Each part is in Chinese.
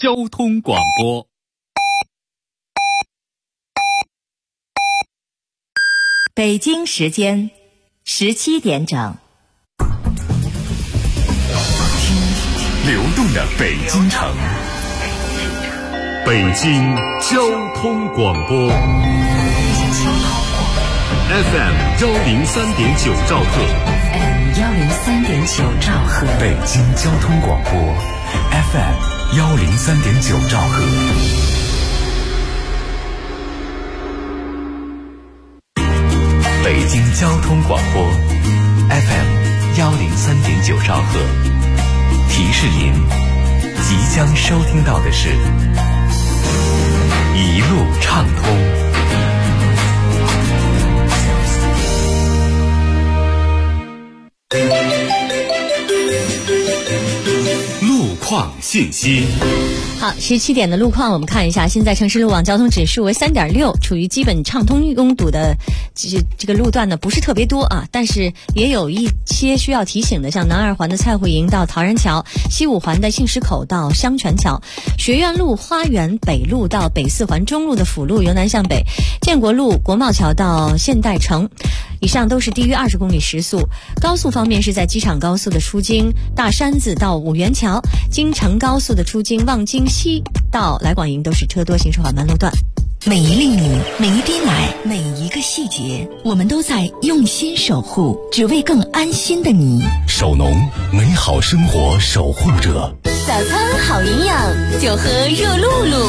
交通广播。 北京时间17点整。 流动的北京城，北京交通广播 FM103.9兆赫 103.9兆赫， 北京交通广播 FM103.9兆赫。北京交通广播 FM103.9兆赫。提示您，即将收听到的是一路畅通。路况信息。 好，17点的路况我们看一下，现在城市路网交通指数为3.6，处于基本畅通拥堵的这个路段呢不是特别多啊，但是也有一些需要提醒的，像南二环的蔡慧营到陶然桥，西五环的杏石口到香泉桥，学院路花园北路到北四环中路的辅路由南向北，建国路国贸桥到现代城，以上都是低于20公里时速。高速方面是在机场高速的出京大山子到五元桥，京承高速的出京望京西到来广营都是车多行驶缓慢路段。 每一粒米，每一滴奶，每一个细节，我们都在用心守护，只为更安心的你。 守农，美好生活守护者。 早餐好营养，就喝热露露。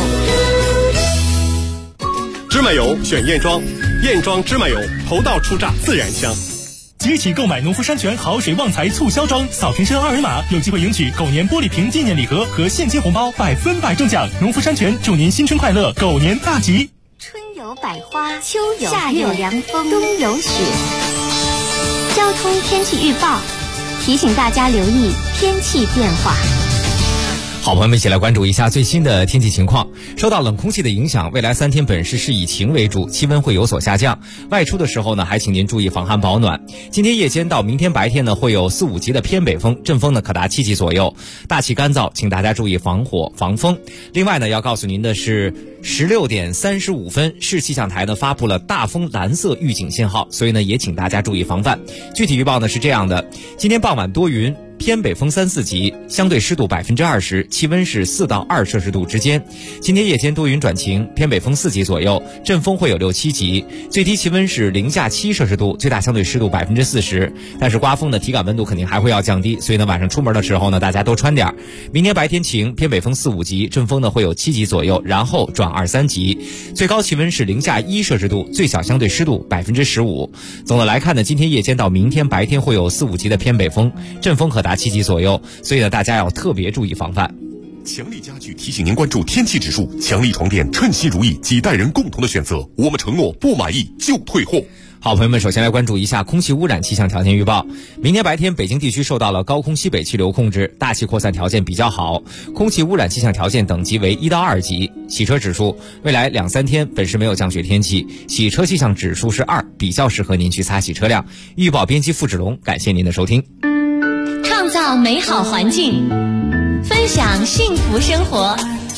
芝麻油选燕庄，燕庄芝麻油头道初榨自然香。 即起购买农夫山泉好水旺财促销装，扫瓶身2维码，有机会赢取狗年玻璃瓶纪念礼盒和现金红包，100%中奖。农夫山泉祝您新春快乐，狗年大吉。 春有百花，秋有夏有凉风，冬有雪。交通天气预报提醒大家留意天气变化。 好，朋友们一起来关注一下最新的天气情况。受到冷空气的影响，未来3天本市是以晴为主，气温会有所下降。外出的时候呢，还请您注意防寒保暖。今天夜间到明天白天呢，会有4、5级的偏北风，阵风呢可达7级左右，大气干燥，请大家注意防火防风。另外呢，要告诉您的是，16点35分，市气象台呢发布了大风蓝色预警信号，所以呢也请大家注意防范。具体预报呢是这样的：今天傍晚多云，偏北风3、4级，相对湿度20%，气温是4到2摄氏度之间。今天夜间多云转晴，偏北风4级左右，阵风会有6、7级，最低气温是零下7摄氏度，最大相对湿度40%。但是刮风的体感温度肯定还会要降低，所以呢晚上出门的时候呢，大家多穿点。明天白天晴，偏北风4、5级，阵风呢会有7级左右，然后转2、3级，最高气温是零下1摄氏度，最小相对湿度15%。总的来看呢，今天夜间到明天白天会有4、5级的偏北风，阵风可达7级左右，所以呢大家要特别注意防范。 强力家具提醒您关注天气指数，强力床垫称心如意，几代人共同的选择，我们承诺不满意就退货。 好，朋友们，首先来关注一下空气污染气象条件预报。明天白天，北京地区受到了高空西北气流控制，大气扩散条件比较好，空气污染气象条件等级为1到2级。洗车指数，未来2、3天本市没有降雪天气，洗车气象指数是2，比较适合您去擦洗车辆。预报编辑付志龙，感谢您的收听。 创造美好环境，分享幸福生活。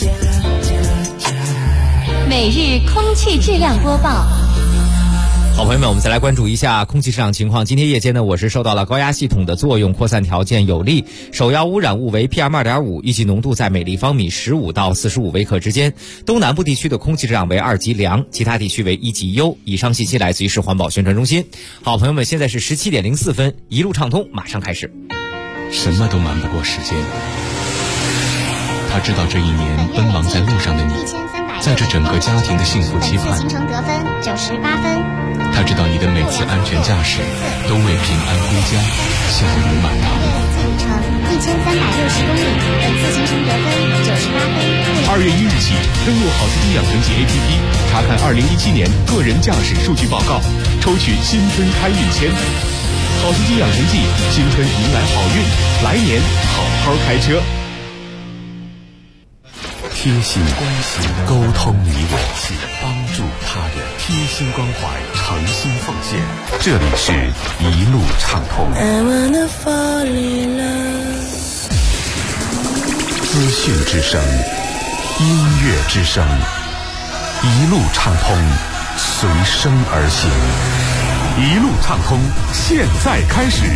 每日空气质量播报。 好，朋友们，我们再来关注一下空气质量情况。今天夜间呢，我市受到了高压系统的作用，扩散条件有利，首要污染物为 PM2.5， 预计浓度在每立方米15到45微克之间。东南部地区的空气质量为2级良，其他地区为1级优。以上信息来自于市环保宣传中心。好，朋友们，现在是17点04分，一路畅通马上开始。 什么都瞒不过时间，他知道这一年奔忙在路上的你，在这整个家庭的幸福期盼， 行程得分98分。 他知道你的每次安全驾驶都为平安归家笑容满堂。 每次里程1360公里，本次行程得分98分。 2月1日起，登录好司机养成记 APP， 查看2017年个人驾驶数据报告，抽取新春开运签。好司机养成记，新春迎来好运，来年好好开车。 贴心关心，沟通你我，帮助他人，贴心关怀，诚心奉献。这里是一路畅通。资讯之声音乐之声，一路畅通，随声而行。一路畅通，现在开始。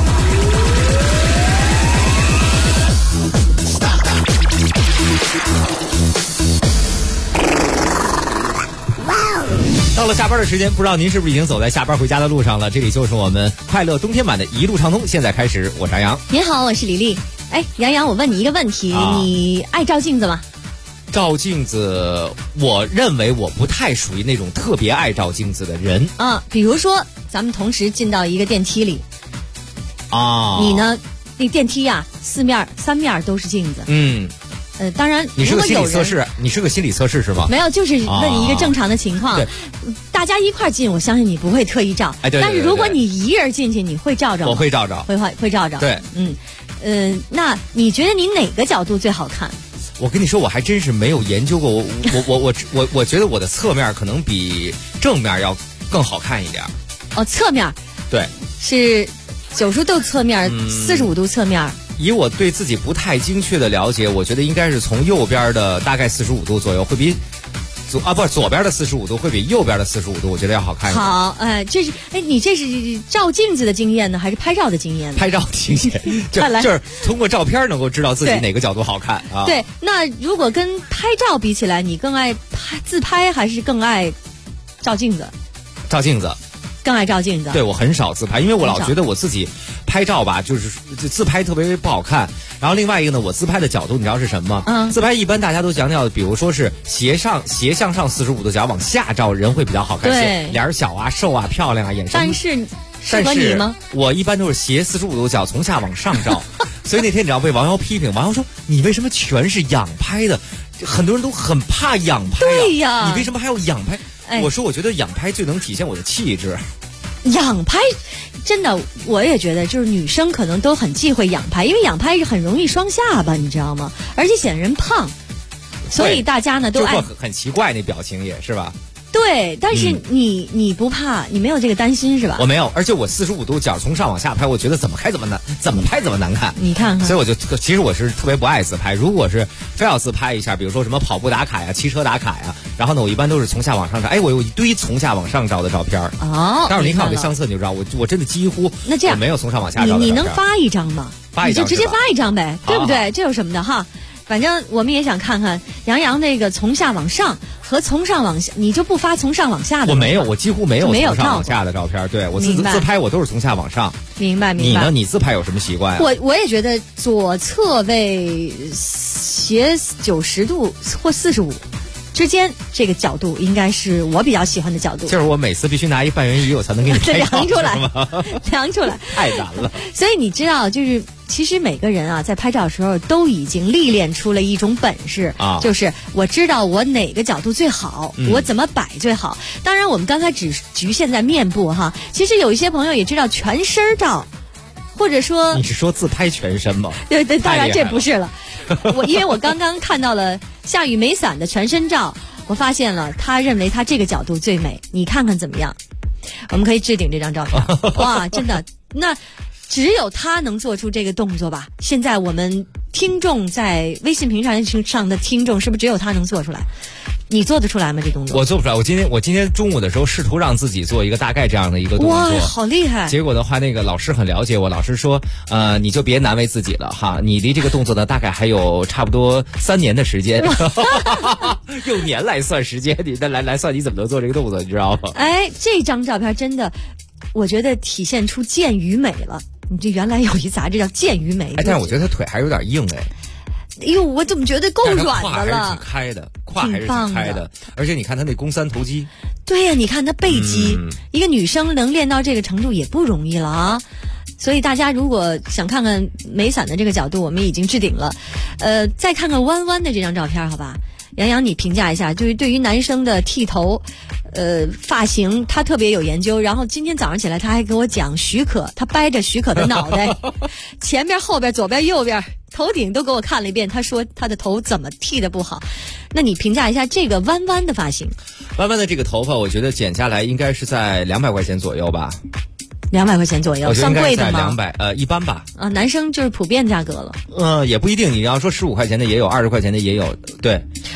到了下班的时间，不知道您是不是已经走在下班回家的路上了？这里就是我们快乐冬天版的一路畅通，现在开始。我是杨洋。 您好，我是李丽。哎，杨洋，我问你一个问题，你爱照镜子吗？ 照镜子，我认为我不太属于那种特别爱照镜子的人啊。比如说，咱们同时进到一个电梯里啊， 你呢？那电梯呀，三面都是镜子。当然， 你是个心理测试，你是个心理测试是吗？ 没有，就是问你一个正常的情况。 对， 大家一块进，我相信你不会特意照。 哎，对。 但是如果你一人进去，你会照照吗？ 我会照照， 会照照。 对， 那你觉得你哪个角度最好看？ 我跟你说，我还真是没有研究过。我觉得我的侧面可能比正面要更好看一点。 哦，侧面。 对。是 90度侧面，45度侧面。 以我对自己不太精确的了解，我觉得应该是从右边的大概45度左右会比左边的45度会比右边的45度，我觉得要好看一点。 好，你这是照镜子的经验呢，还是拍照的经验呢？ 拍照的经验，就是通过照片能够知道自己哪个角度好看啊。 对，那如果跟拍照比起来，你更爱自拍还是更爱照镜子？ 照镜子。 更爱照镜子。 对，我很少自拍，因为我老觉得我自己拍照吧，就是自拍特别不好看。然后另外一个呢，我自拍的角度你知道是什么吗？自拍一般大家都强调，比如说是斜向上45度角往下照，人会比较好看些，脸小啊、瘦啊、漂亮啊，眼神。 但是适合你吗？ 我一般都是斜45度角从下往上照，所以那天你知道被网友批评，网友说你为什么全是仰拍的？很多人都很怕仰拍啊。 对呀， 你为什么还要仰拍？我说我觉得仰拍最能体现我的气质。 仰拍真的，我也觉得就是女生可能都很忌讳仰拍，因为仰拍是很容易双下巴，你知道吗？而且显人胖，所以大家呢都爱很奇怪，那表情也是吧？ 对，但是你不怕，你没有这个担心是吧？ 我没有，而且我45度角从上往下拍，我觉得怎么拍怎么难看。 你看看， 所以其实我是特别不爱自拍。如果是非要自拍一下，比如说什么跑步打卡呀、骑车打卡呀，然后呢，我一般都是从下往上照。我有一堆从下往上照的照片。 哦， 待会儿您看我的相册你就知道，我真的几乎那这样没有从上往下照的照片。 你能发一张吗？ 发一张， 你就直接发一张呗，对不对？这有什么的哈？反正我们也想看看杨洋那个从下往上和从上往下，你就不发从上往下的？ 我没有，我几乎没有从上往下的照片。对，我自拍我都是从下往上。 明白。 你呢？你自拍有什么习惯啊？ 我也觉得左侧位斜90度或45之间这个角度应该是我比较喜欢的角度。 就是我每次必须拿一半圆仪，我才能给你拍照量出来， 太难了。 所以你知道，就是其实每个人啊，在拍照的时候都已经历练出了一种本事啊，就是我知道我哪个角度最好，我怎么摆最好。当然，我们刚才只局限在面部哈，其实有一些朋友也知道全身照，或者说你是说自拍全身吗？ 对，当然这不是了。因为我刚刚看到了夏雨没伞的全身照，我发现了他认为他这个角度最美，你看看怎么样？我们可以置顶这张照片。哇，真的，那只有他能做出这个动作吧？现在我们听众在微信平台上的听众，是不是只有他能做出来？你做得出来吗？这动作我做不出来。我今天中午的时候试图让自己做一个大概这样的一个动作， 哇，好厉害！ 结果的话，那个老师很了解我，老师说，你就别难为自己了哈，你离这个动作呢大概还有差不多3年的时间，用年来算时间，你来算你怎么能做这个动作，你知道吗？ 这张照片真的，我觉得体现出健与美了。你这原来有一杂志叫健与美， 但是我觉得他腿还有点硬哎呦，我怎么觉得够软的了？ 胯还是挺开的，而且你看他那肱三头肌。 对呀，你看他背肌，一个女生能练到这个程度也不容易了啊。所以大家如果想看看没伞的这个角度，我们已经置顶了。再看看弯弯的这张照片，好吧？杨洋，你评价一下，就是对于男生的剃头，发型，他特别有研究。然后今天早上起来，他还给我讲许可，他掰着许可的脑袋，前边、后边、左边、右边。头顶都给我看了一遍，他说他的头怎么剃的不好。那你评价一下这个弯弯的发型？ 弯弯的这个头发，我觉得剪下来应该是在200块钱左右吧。 200块钱左右，算贵的吗 ？200，一般吧。 啊，男生就是普遍价格了。 也不一定，你要说15块钱的也有，20块钱的也有，对。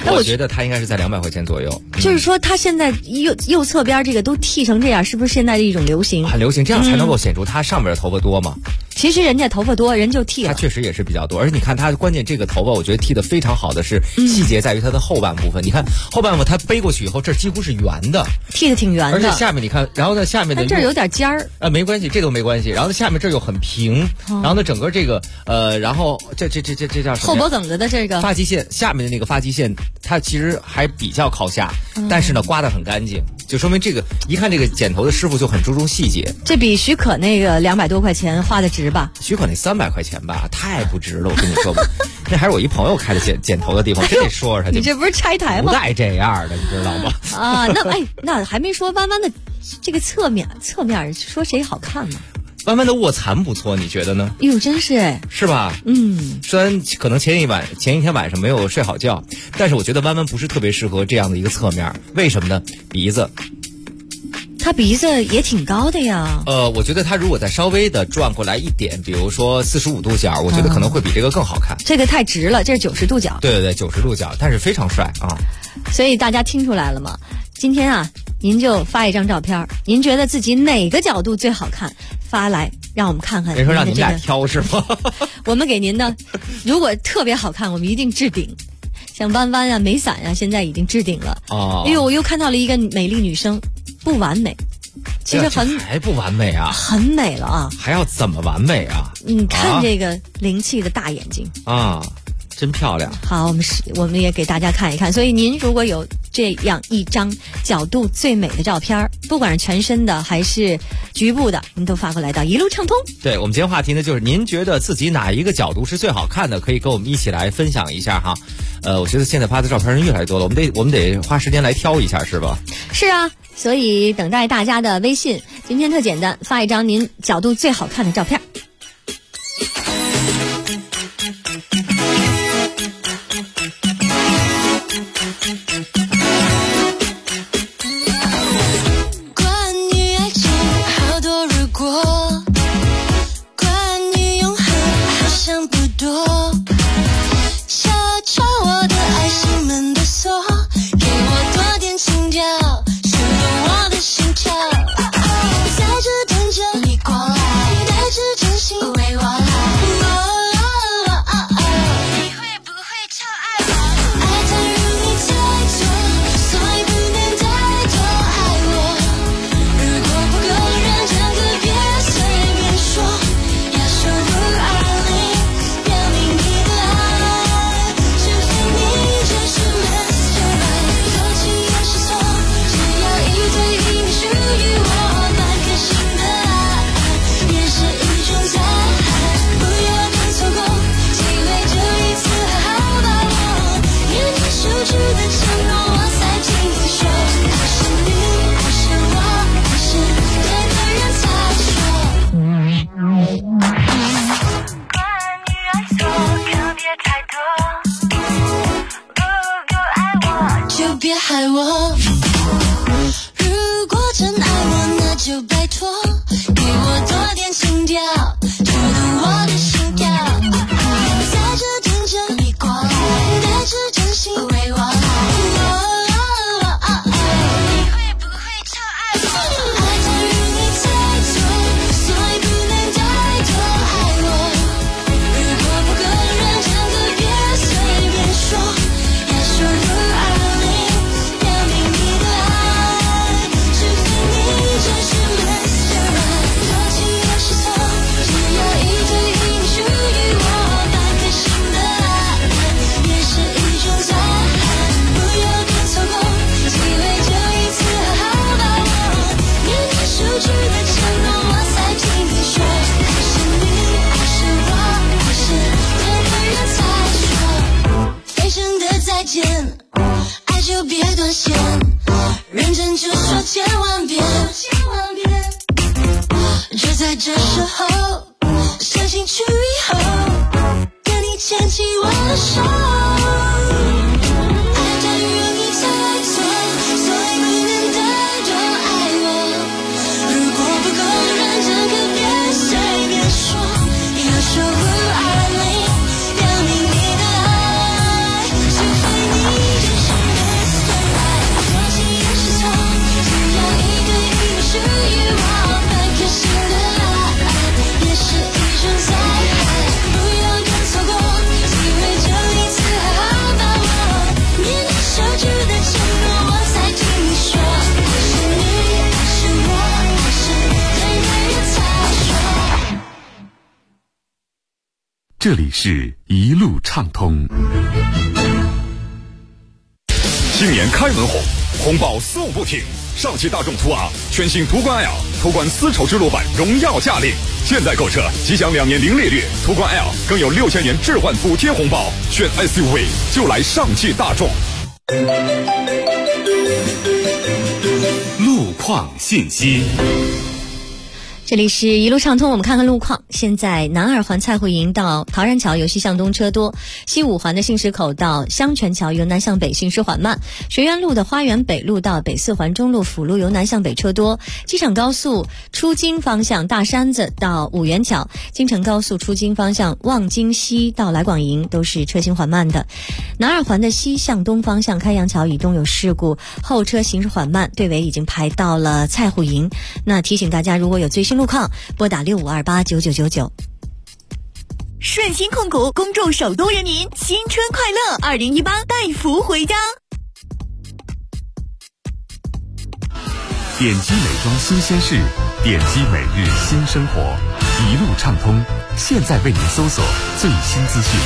我觉得他应该是在200块钱左右。 就是说，他现在右侧边这个都剃成这样，是不是现在的一种流行？ 很流行，这样才能够显出他上面的头发多嘛。 其实人家头发多，人就剃了。 他确实也是比较多，而且你看他关键这个头发，我觉得剃得非常好的是细节在于他的后半部分。你看后半部分他背过去以后，这几乎是圆的， 剃得挺圆的。 而且下面你看，然后呢下面的这儿有点尖儿。 没关系，这都没关系。然后呢下面这又很平，然后呢整个这个然后这叫什么？ 后脖梗子的这个发际线下面的那个发际线，它其实还比较靠下，但是呢刮得很干净，就说明这个一看这个剪头的师傅就很注重细节。 这比许可那个200多块钱花的值吧？ 许可那300块钱吧，太不值了，我跟你说吧。那还是我一朋友开的剪头的地方，真得说说他。 你这不是拆台吗？ 不带这样的，你知道吗？ 啊，那还没说弯弯的这个侧面说谁好看呢？ 弯弯的卧蚕不错，你觉得呢？ 哟，真是哎， 是吧？虽然可能前一天晚上没有睡好觉，但是我觉得弯弯不是特别适合这样的一个侧面，为什么呢？鼻子。 他鼻子也挺高的呀。 我觉得他如果再稍微的转过来一点，比如说45度角，我觉得可能会比这个更好看。 这个太直了，这是90度角。 对，90度角，但是非常帅啊。 所以大家听出来了吗？今天啊，您就发一张照片，您觉得自己哪个角度最好看，发来让我们看看。 人说让你们俩挑是吗？ 我们给您呢，如果特别好看，我们一定置顶。像弯弯啊、美伞啊，现在已经置顶了。 哦。 哎呦，我又看到了一个美丽女生，不完美，其实还不完美啊， 很美了啊。 还要怎么完美啊？ 你看这个灵气的大眼睛啊，真漂亮。 好，我们也给大家看一看。所以您如果有这样一张角度最美的照片，不管是全身的还是局部的，您都发过来到一路畅通。 对，我们今天话题呢，就是您觉得自己哪一个角度是最好看的，可以跟我们一起来分享一下哈。我觉得现在发的照片人越来越多了，我们得花时间来挑一下，是吧？ 是啊，所以等待大家的微信。今天特简单，发一张您角度最好看的照片。 这里是一路畅通。 新年开门红，红包送不停。上汽大众途昂全新途观 L、途观丝绸之路版荣耀驾临，现在购车即享2年零利率，途观 L 更有6000元置换补贴红包。选 SUV 就来上汽大众。 路况信息。 这里是一路畅通，我们看看路况。现在南二环蔡慧营到陶然桥由西向东车多，西五环的信石口到香泉桥由南向北行驶缓慢，学院路的花园北路到北四环中路辅路由南向北车多，机场高速出京方向大山子到五元桥，京承高速出京方向望京西到来广营都是车行缓慢的。南二环的西向东方向开阳桥以东有事故，后车行驶缓慢，队尾已经排到了蔡慧营。那提醒大家，如果有最新路况，拨打65289999。 顺鑫控股恭祝首都人民新春快乐，2018带福回家。 点击美妆新鲜事，点击每日新生活，一路畅通。现在为您搜索最新资讯。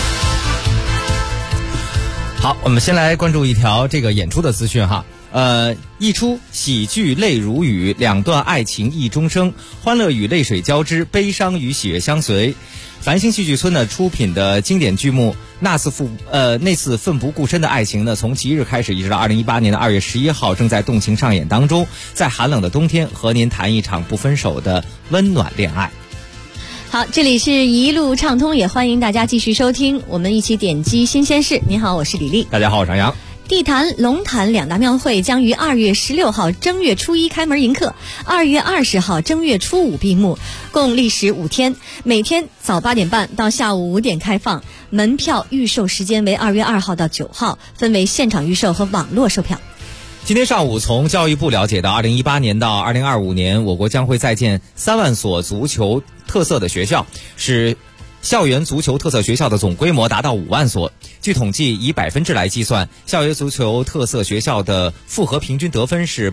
好，我们先来关注一条这个演出的资讯哈。一出喜剧泪如雨，两段爱情意终生，欢乐与泪水交织，悲伤与喜悦相随。繁星戏剧村呢出品的经典剧目那次奋不顾身的爱情呢，从即日开始一直到2018年的2月11号正在动情上演当中，在寒冷的冬天和您谈一场不分手的温暖恋爱。 好，这里是一路畅通，也欢迎大家继续收听，我们一起点击新鲜事。您好，我是李丽。 大家好，我是杨洋。 地坛、龙坛两大庙会将于2月16号正月初1开门迎客，2月20号正月初5闭幕，共历时5天，每天早8点半到下午5点开放。门票预售时间为2月2号到9号，分为现场预售和网络售票。 今天上午从教育部了解到，2018年到2025年，我国将会再建3万所足球特色的学校，使校园足球特色学校的总规模达到5万所。据统计，以100%来计算，校园足球特色学校的复合平均得分是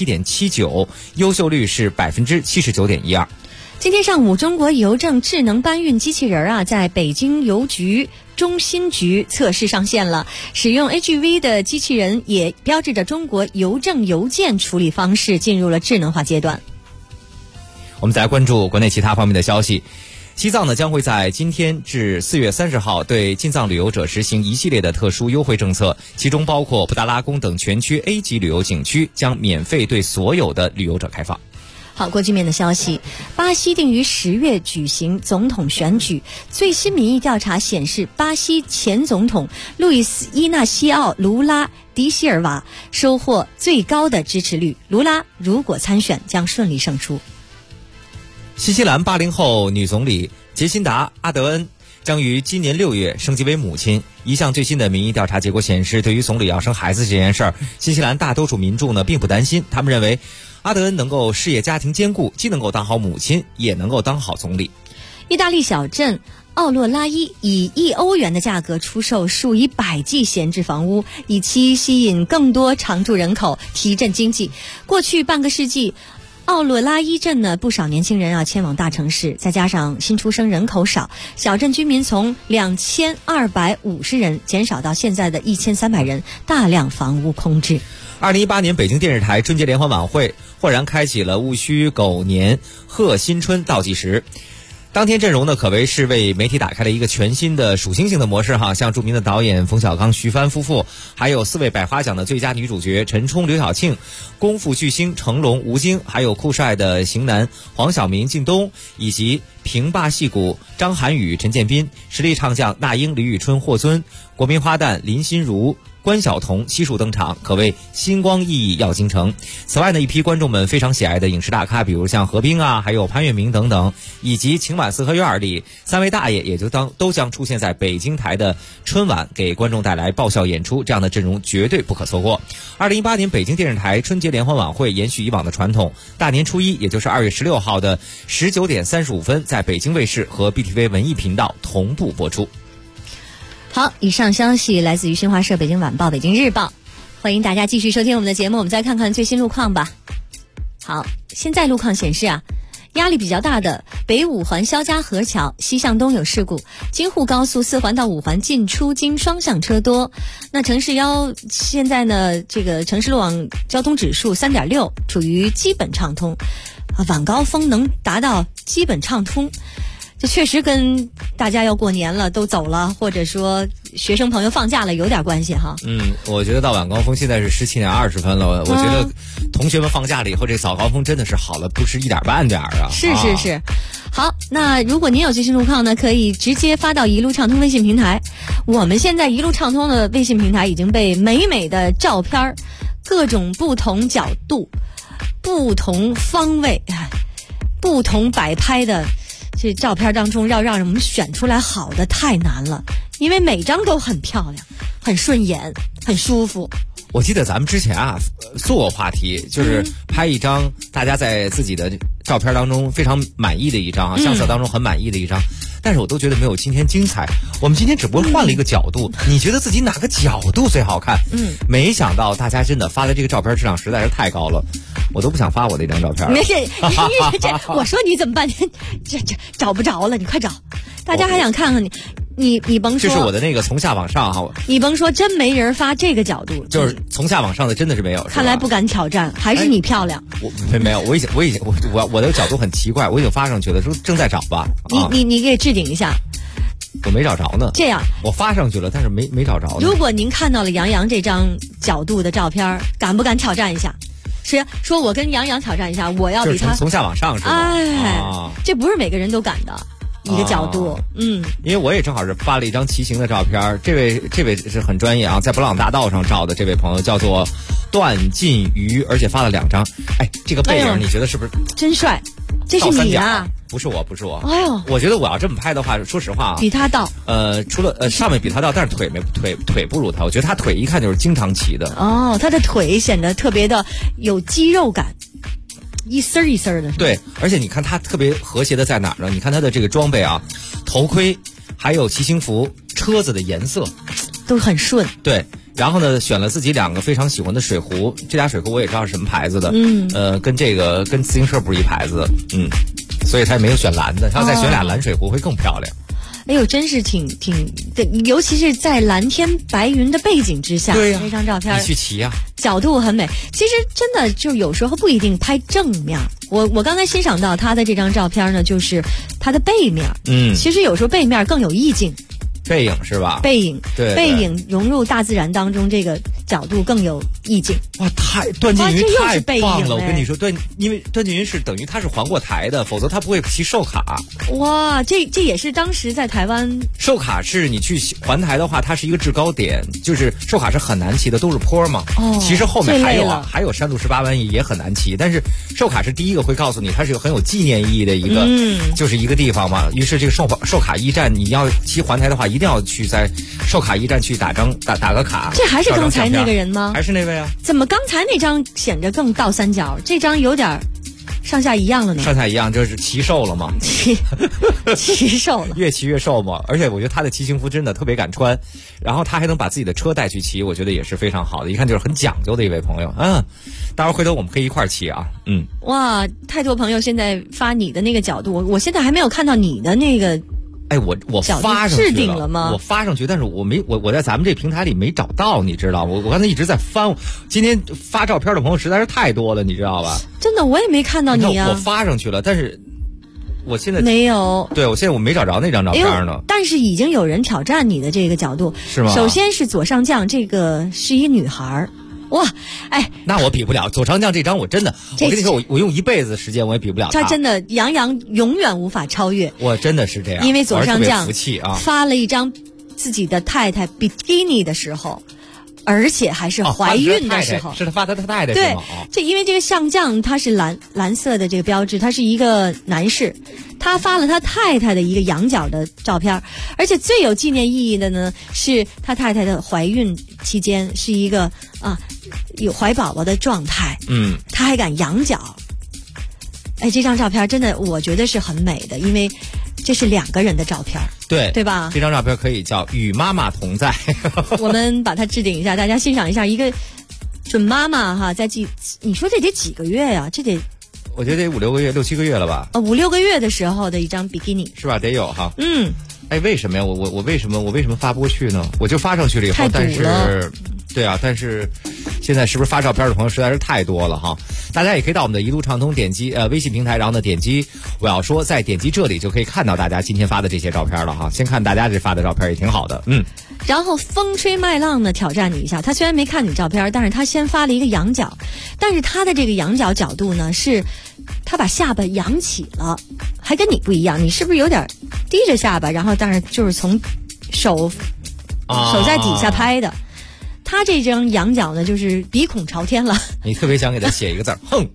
87.79%，优秀率是79.12%。 今天上午，中国邮政智能搬运机器人在北京邮局中心局测试上线了。使用 AGV 的机器人也标志着中国邮政邮件处理方式进入了智能化阶段。 我们再来关注国内其他方面的消息。西藏呢将会在今天至4月30号对进藏旅游者实行一系列的特殊优惠政策，其中包括布达拉宫等全区 A 级旅游景区将免费对所有的旅游者开放。 好，国际面的消息，巴西定于10月举行总统选举，最新民意调查显示，巴西前总统路易斯·伊纳西奥·卢拉·迪西尔瓦收获最高的支持率，卢拉如果参选将顺利胜出。 新西兰80后女总理杰辛达·阿德恩将于今年6月升级为母亲。一项最新的民意调查结果显示，对于总理要生孩子这件事儿，新西兰大多数民众呢并不担心。他们认为阿德恩能够事业家庭兼顾，既能够当好母亲，也能够当好总理。 意大利小镇奥洛拉伊以1欧元的价格出售数以百计闲置房屋，以期吸引更多常住人口，提振经济。过去半个世纪，奥洛拉伊镇呢，不少年轻人迁往大城市，再加上新出生人口少，小镇居民从2250人减少到现在的1300人，大量房屋空置。 2018年北京电视台春节联欢晚会豁然开启了戊戌狗年贺新春倒计时。当天阵容呢，可谓是为媒体打开了一个全新的数星星的模式哈，像著名的导演冯小刚、徐帆夫妇，还有4位百花奖的最佳女主角陈冲、刘晓庆，功夫巨星成龙、吴京，还有酷帅的型男黄晓明、靳东，以及评霸戏骨张涵予、陈建斌，实力唱将那英、李宇春、霍尊，国民花旦林心如、关晓彤悉数登场，可谓星光熠熠耀京城。此外呢，一批观众们非常喜爱的影视大咖，比如像何冰还有潘粤明等等，以及晴晚四合院里3位大爷也就都将出现在北京台的春晚，给观众带来爆笑演出，这样的阵容绝对不可错过。2018年北京电视台春节联欢晚会延续以往的传统，大年初1，也就是2月16号的19点35分，在北京卫视和 BTV 文艺频道同步播出。 好，以上消息来自于新华社、北京晚报、北京日报，欢迎大家继续收听我们的节目。我们再看看最新路况吧。好，现在路况显示压力比较大的北五环肖家河桥西向东有事故，京沪高速4环到5环进出京双向车多。那城市现在呢，这个城市路网交通指数3.6，处于基本畅通，晚高峰能达到基本畅通。这确实跟大家要过年了都走了，或者说学生朋友放假了有点关系哈。 我觉得到晚高峰现在是17点20分了，我觉得同学们放假了以后，这早高峰真的是好了不是一点半点啊。 是。好，那如果您有最新路况呢，可以直接发到一路畅通微信平台。我们现在一路畅通的微信平台已经被美美的照片、各种不同角度、不同方位、不同摆拍的这照片当中，要让我们选出来好的太难了，因为每张都很漂亮，很顺眼，很舒服。 我记得咱们之前做过话题，就是拍一张大家在自己的照片当中非常满意的一张相册当中很满意的一张，但是我都觉得没有今天精彩。我们今天只不过换了一个角度，你觉得自己哪个角度最好看？没想到大家真的发的这个照片质量实在是太高了，我都不想发我那张照片。 没事，我说你怎么办？这找不着了，你快找。大家还想看看你甭说， 这是我的那个从下往上哈。 你甭说，真没人发这个角度， 就是从下往上的真的是没有。 看来不敢挑战，还是你漂亮。 我没有，我的角度很奇怪，我已经发上去了，说正在找吧。 你给置顶一下。 我没找着呢。 这样， 我发上去了，但是没找着呢。 如果您看到了杨洋这张角度的照片，敢不敢挑战一下？是说我跟杨洋挑战一下，我要比他从下往上是吗？ 这不是每个人都敢的。一个角度， 因为我也正好是发了一张骑行的照片，这位是很专业啊，在布朗大道上照的这位朋友叫做段进瑜，而且发了2张。这个背影你觉得是不是真帅？这是你啊？ 不是我。 哎呦， 我觉得我要这么拍的话，说实话比他倒。 除了上面比他倒，但是腿不如他。我觉得他腿一看就是经常骑的。 他的腿显得特别的有肌肉感。一丝一丝的， 对，而且你看它特别和谐的在哪儿呢？你看它的这个装备头盔，还有骑行服，车子的颜色都很顺。 对，然后呢，选了自己2个非常喜欢的水壶，这俩水壶我也知道是什么牌子的，跟自行车不是一牌子的，所以他也没有选蓝的，他要再选俩蓝水壶会更漂亮。 哎呦，真是挺尤其是在蓝天白云的背景之下， 对呀， 那张照片你去骑呀， 角度很美。其实真的就有时候不一定拍正面。我刚才欣赏到他的这张照片呢，就是他的背面。其实有时候背面更有意境。 背影是吧？ 背影， 对， 背影融入大自然当中，这个角度更有意境。 哇，段进云太棒了！ 我跟你说，因为段进云是等于他是环过台的，否则他不会骑寿卡。 哇，这也是当时在台湾。 寿卡是你去环台的话，它是一个制高点，就是寿卡是很难骑的，都是坡嘛。其实后面还有山路18弯也很难骑，但是寿卡是第一个会告诉你，它是很有纪念意义的一个，就是一个地方嘛。于是这个寿卡驿站，你要骑环台的话，一定要去在寿卡驿站去打个卡。 这还是刚才那个人吗？ 还是那位啊？ 怎么刚才那张显着更倒三角，这张有点上下一样了呢？ 上下一样就是骑瘦了嘛， 骑瘦了， 越骑越瘦嘛。而且我觉得他的骑行服真的特别敢穿，然后他还能把自己的车带去骑，我觉得也是非常好的。一看就是很讲究的一位朋友。待会儿回头我们可以一块儿骑啊。 哇，太多朋友现在发你的那个角度，我现在还没有看到你的那个。 我发上去置顶了吗？ 我发上去，但是我在咱们这平台里没找到，你知道吗？我刚才一直在翻，今天发照片的朋友实在是太多了，你知道吧？ 真的，我也没看到你啊。 我发上去了，但是我现在没有。 对，我现在我没找着那张照片呢。 但是已经有人挑战你的这个角度， 是吗？ 首先是左上将，这个是一女孩。哇， 那我比不了左上将这张，我真的，我跟你说，我用一辈子时间我也比不了他真的，杨洋永远无法超越。 我真的是这样， 因为左上将服气啊， 发了一张自己的太太比基尼的时候，而且还是怀孕的时候， 是他发他太太是吗？ 对，因为这个上将他是蓝色的这个标志，他是一个男士，他发了他太太的一个仰角的照片，而且最有纪念意义的呢，是他太太的怀孕期间是一个有怀宝宝的状态，他还敢仰角。这张照片真的我觉得是很美的，因为这是2个人的照片，对吧？ 这张照片可以叫与妈妈同在。 我们把它置顶一下，大家欣赏一下一个准妈妈哈，你说这得几个月呀？这得我觉得得5、6个月、6、7个月了吧 ？5、6个月的时候的一张比基尼， 是吧？得有哈。 嗯。 哎，为什么呀？我为什么发不过去呢？我就发上去了以后，但是，对啊，但是现在是不是发照片的朋友实在是太多了哈？大家也可以到我们的一路畅通点击微信平台，然后呢点击我要说，再点击这里就可以看到大家今天发的这些照片了哈。先看大家这发的照片也挺好的， 然后风吹麦浪呢挑战你一下，他虽然没看你照片，但是他先发了一个仰角，但是他的这个仰角角度呢是，他把下巴扬起了，还跟你不一样，你是不是有点低着下巴？然后但是就是从手在底下拍的。他这张仰角呢，就是鼻孔朝天了。 你特别想给他写一个字儿，哼。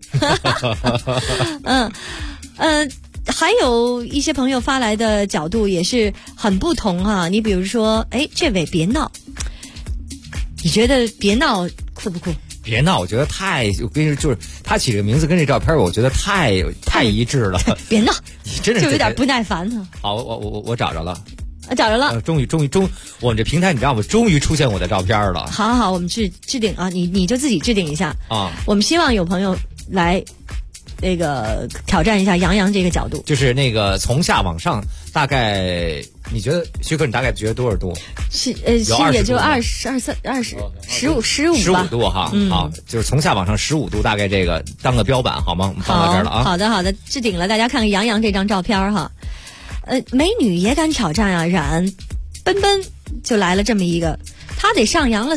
还有一些朋友发来的角度也是很不同哈。你比如说，这位别闹，你觉得别闹酷不酷？ 别闹，我觉得我跟你说，就是他起这个名字跟这照片，我觉得太一致了。 别闹， 你真是就有点不耐烦呢。 好，我找着了。 找着了， 终于，我们这平台你知道吗？终于出现我的照片了。 好，我们置顶啊，你就自己置顶一下啊。我们希望有朋友来那个挑战一下杨洋这个角度， 就是那个从下往上，大概你觉得徐哥，你大概觉得多少度？ 是也就15 度哈。好，就是从下往上15度，大概这个当个标板好吗？我们放到这儿了啊。 好的，置顶了，大家看看杨洋这张照片哈。美女也敢挑战啊！冉奔奔就来了这么一个，她得上扬了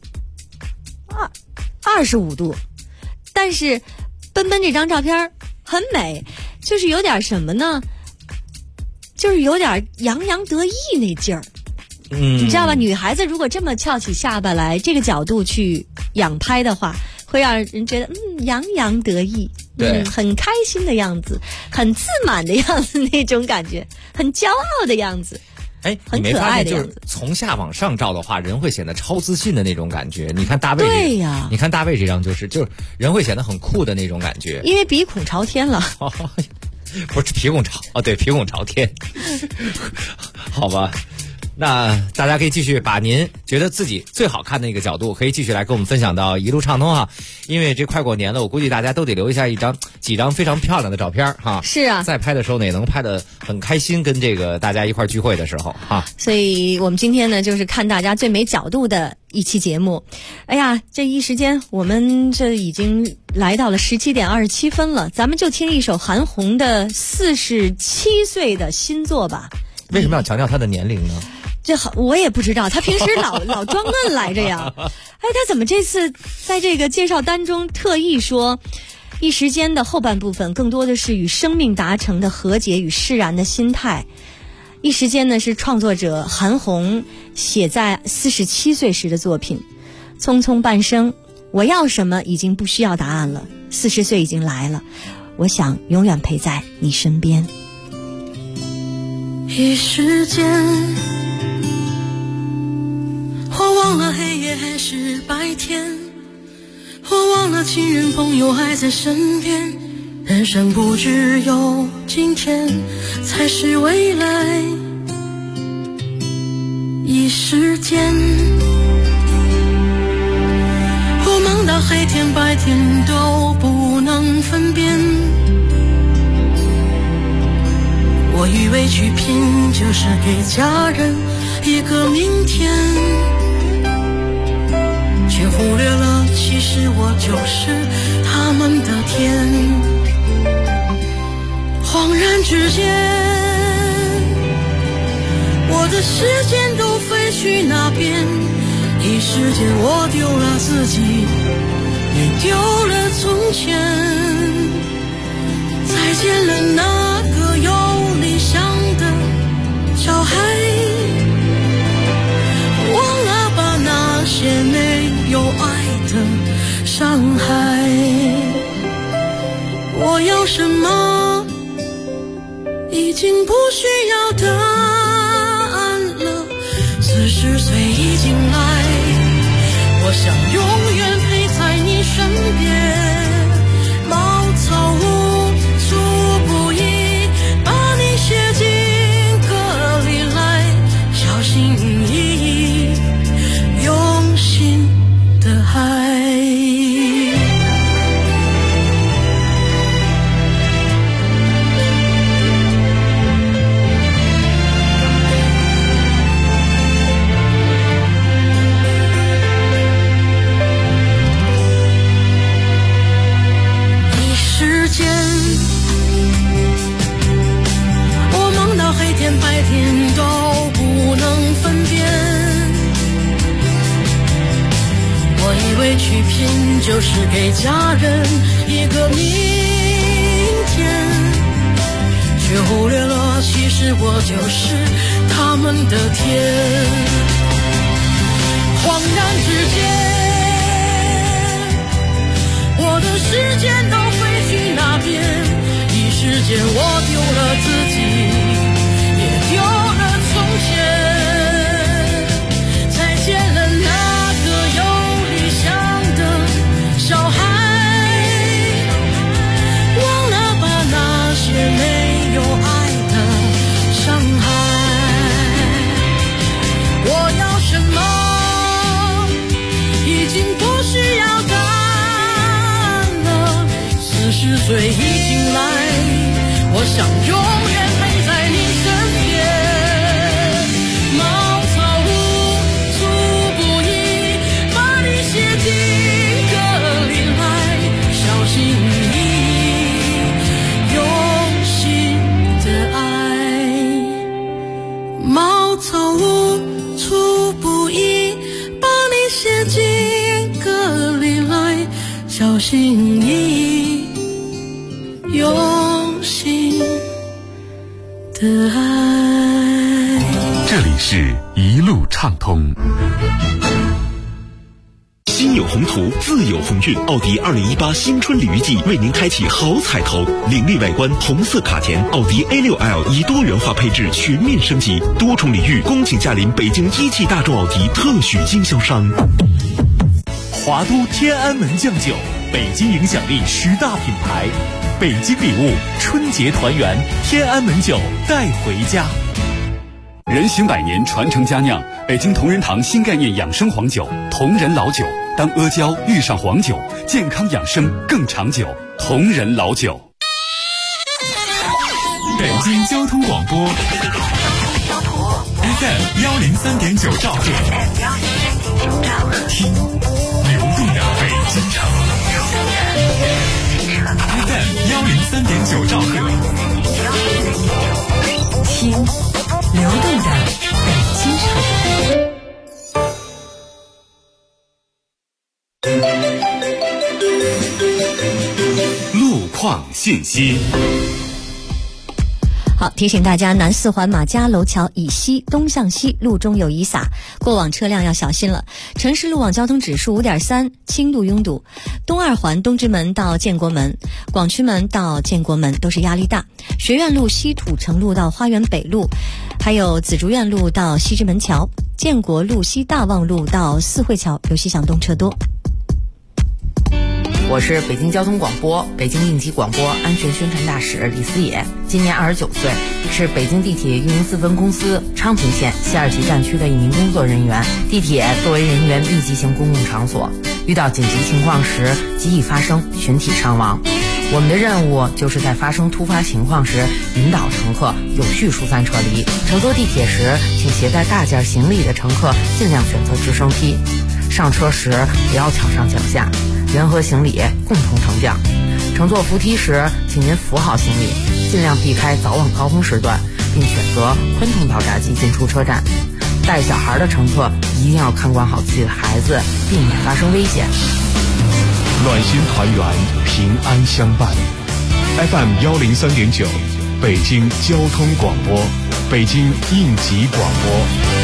25度，但是奔奔这张照片很美，就是有点什么呢？就是有点洋洋得意那劲儿。你知道吧？女孩子如果这么翘起下巴来，这个角度去仰拍的话，会让人觉得洋洋得意， 对， 很开心的样子，很自满的样子，那种感觉，很骄傲的样子。 你没发现就是从下往上照的话，人会显得超自信的那种感觉。你看大卫，对呀，你看大卫这张就是人会显得很酷的那种感觉， 因为鼻孔朝天了。 不是鼻孔对，鼻孔朝天。好吧。那大家可以继续把您觉得自己最好看的一个角度，可以继续来跟我们分享到一路畅通哈。因为这快过年了，我估计大家都得留下几张非常漂亮的照片哈。 是啊， 在拍的时候呢，也能拍得很开心，跟这个大家一块聚会的时候哈。 所以我们今天呢，就是看大家最美角度的一期节目。哎呀，这一时间我们这已经来到了17点27分了，咱们就听一首韩红的47岁的新作吧。 为什么要强调她的年龄呢？ 这好，我也不知道，他平时老装嫩来着呀。他怎么这次在这个介绍单中特意说，一时间的后半部分更多的是与生命达成的和解与释然的心态。一时间呢是创作者韩红写在47岁时的作品。匆匆半生，我要什么已经不需要答案了。40岁已经来了，我想永远陪在你身边。 一时间，我忘了黑夜还是白天，我忘了亲人朋友还在身边，人生不只有今天才是未来。一时间，我忙到黑天白天都不能分辨，我以为去拼就是给家人一个明天，却忽略了其实我就是他们的天。恍然之间，我的时间都飞去那边，一时间我丢了自己，也丢了从前。再见了那个有理想的小孩，忘了吧那些没有爱的伤害。我要什么已经不需要答案了，40岁已经来，我想永远陪在你身边，茅草屋足不易把你写进歌里来，小心翼翼用心的爱。 以为去拼就是给家人一个明天，却忽略了其实我就是他们的天。恍然之间，我的时间都飞去那边，一时间我丢了自己，也丢了从前，再见了那个有理想的小孩，忘了吧那些没有爱的伤害。我要什么已经不需要答案了，40岁已经来，我想永远陪在你身边。茅草屋粗布衣，把你写进歌里来，小心翼翼用心的爱。茅草屋粗布衣，把你写进歌里来，小心翼翼用心的爱。 这里是一路畅通。 心有宏图，自有鸿运。奥迪2018新春礼遇季为您开启好彩头，凌厉外观，红色卡钿，奥迪 A6L 以多元化配置全面升级，多重礼遇，恭请驾临北京一汽大众奥迪特许经销商。 华都天安门酱酒，北京影响力10大品牌，北京礼物，春节团圆，天安门酒带回家。 人行百年，传承佳酿，北京同仁堂新概念养生黄酒，同仁老酒。当阿胶遇上黄酒，健康养生更长久。同仁老酒。 北京交通广播 FM 103.9兆赫，听流动的北京城。FM 103.9兆赫， 听流动的北京城。 路况信息。 好，提醒大家，南4环马家楼桥以西东向西路中有雨洒，过往车辆要小心了。城市路网交通指数5.3，轻度拥堵。东2环东直门到建国门、广渠门到建国门都是压力大。学院路西土城路到花园北路，还有紫竹院路到西直门桥、建国路西大望路到四惠桥有西向东车多。 我是北京交通广播北京应急广播安全宣传大使李思野，今年29岁，是北京地铁运营4分公司昌平线西2旗站区的一名工作人员。地铁作为人员密集型公共场所，遇到紧急情况时极易发生群体伤亡。我们的任务就是在发生突发情况时引导乘客有序疏散撤离。乘坐地铁时，请携带大件行李的乘客尽量选择直升梯。上车时不要抢上抢下，人和行李共同升降。乘坐扶梯时，请您扶好行李，尽量避开早晚高峰时段，并选择宽通道闸机进出车站。带小孩的乘客一定要看管好自己的孩子，避免发生危险。 暖心团圆，平安相伴。FM 103.9，北京交通广播，北京应急广播。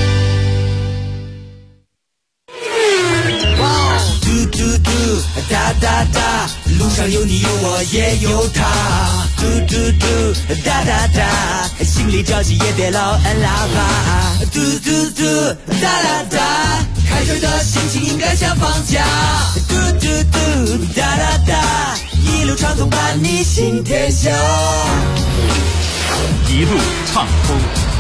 哒哒哒，路上有你有我也有他，嘟嘟嘟，哒哒哒，心里着急也别老按喇叭，嘟嘟嘟，哒哒哒，开车的心情应该像放假，嘟嘟嘟，哒哒哒，一路畅通伴你行天下， 一路畅通。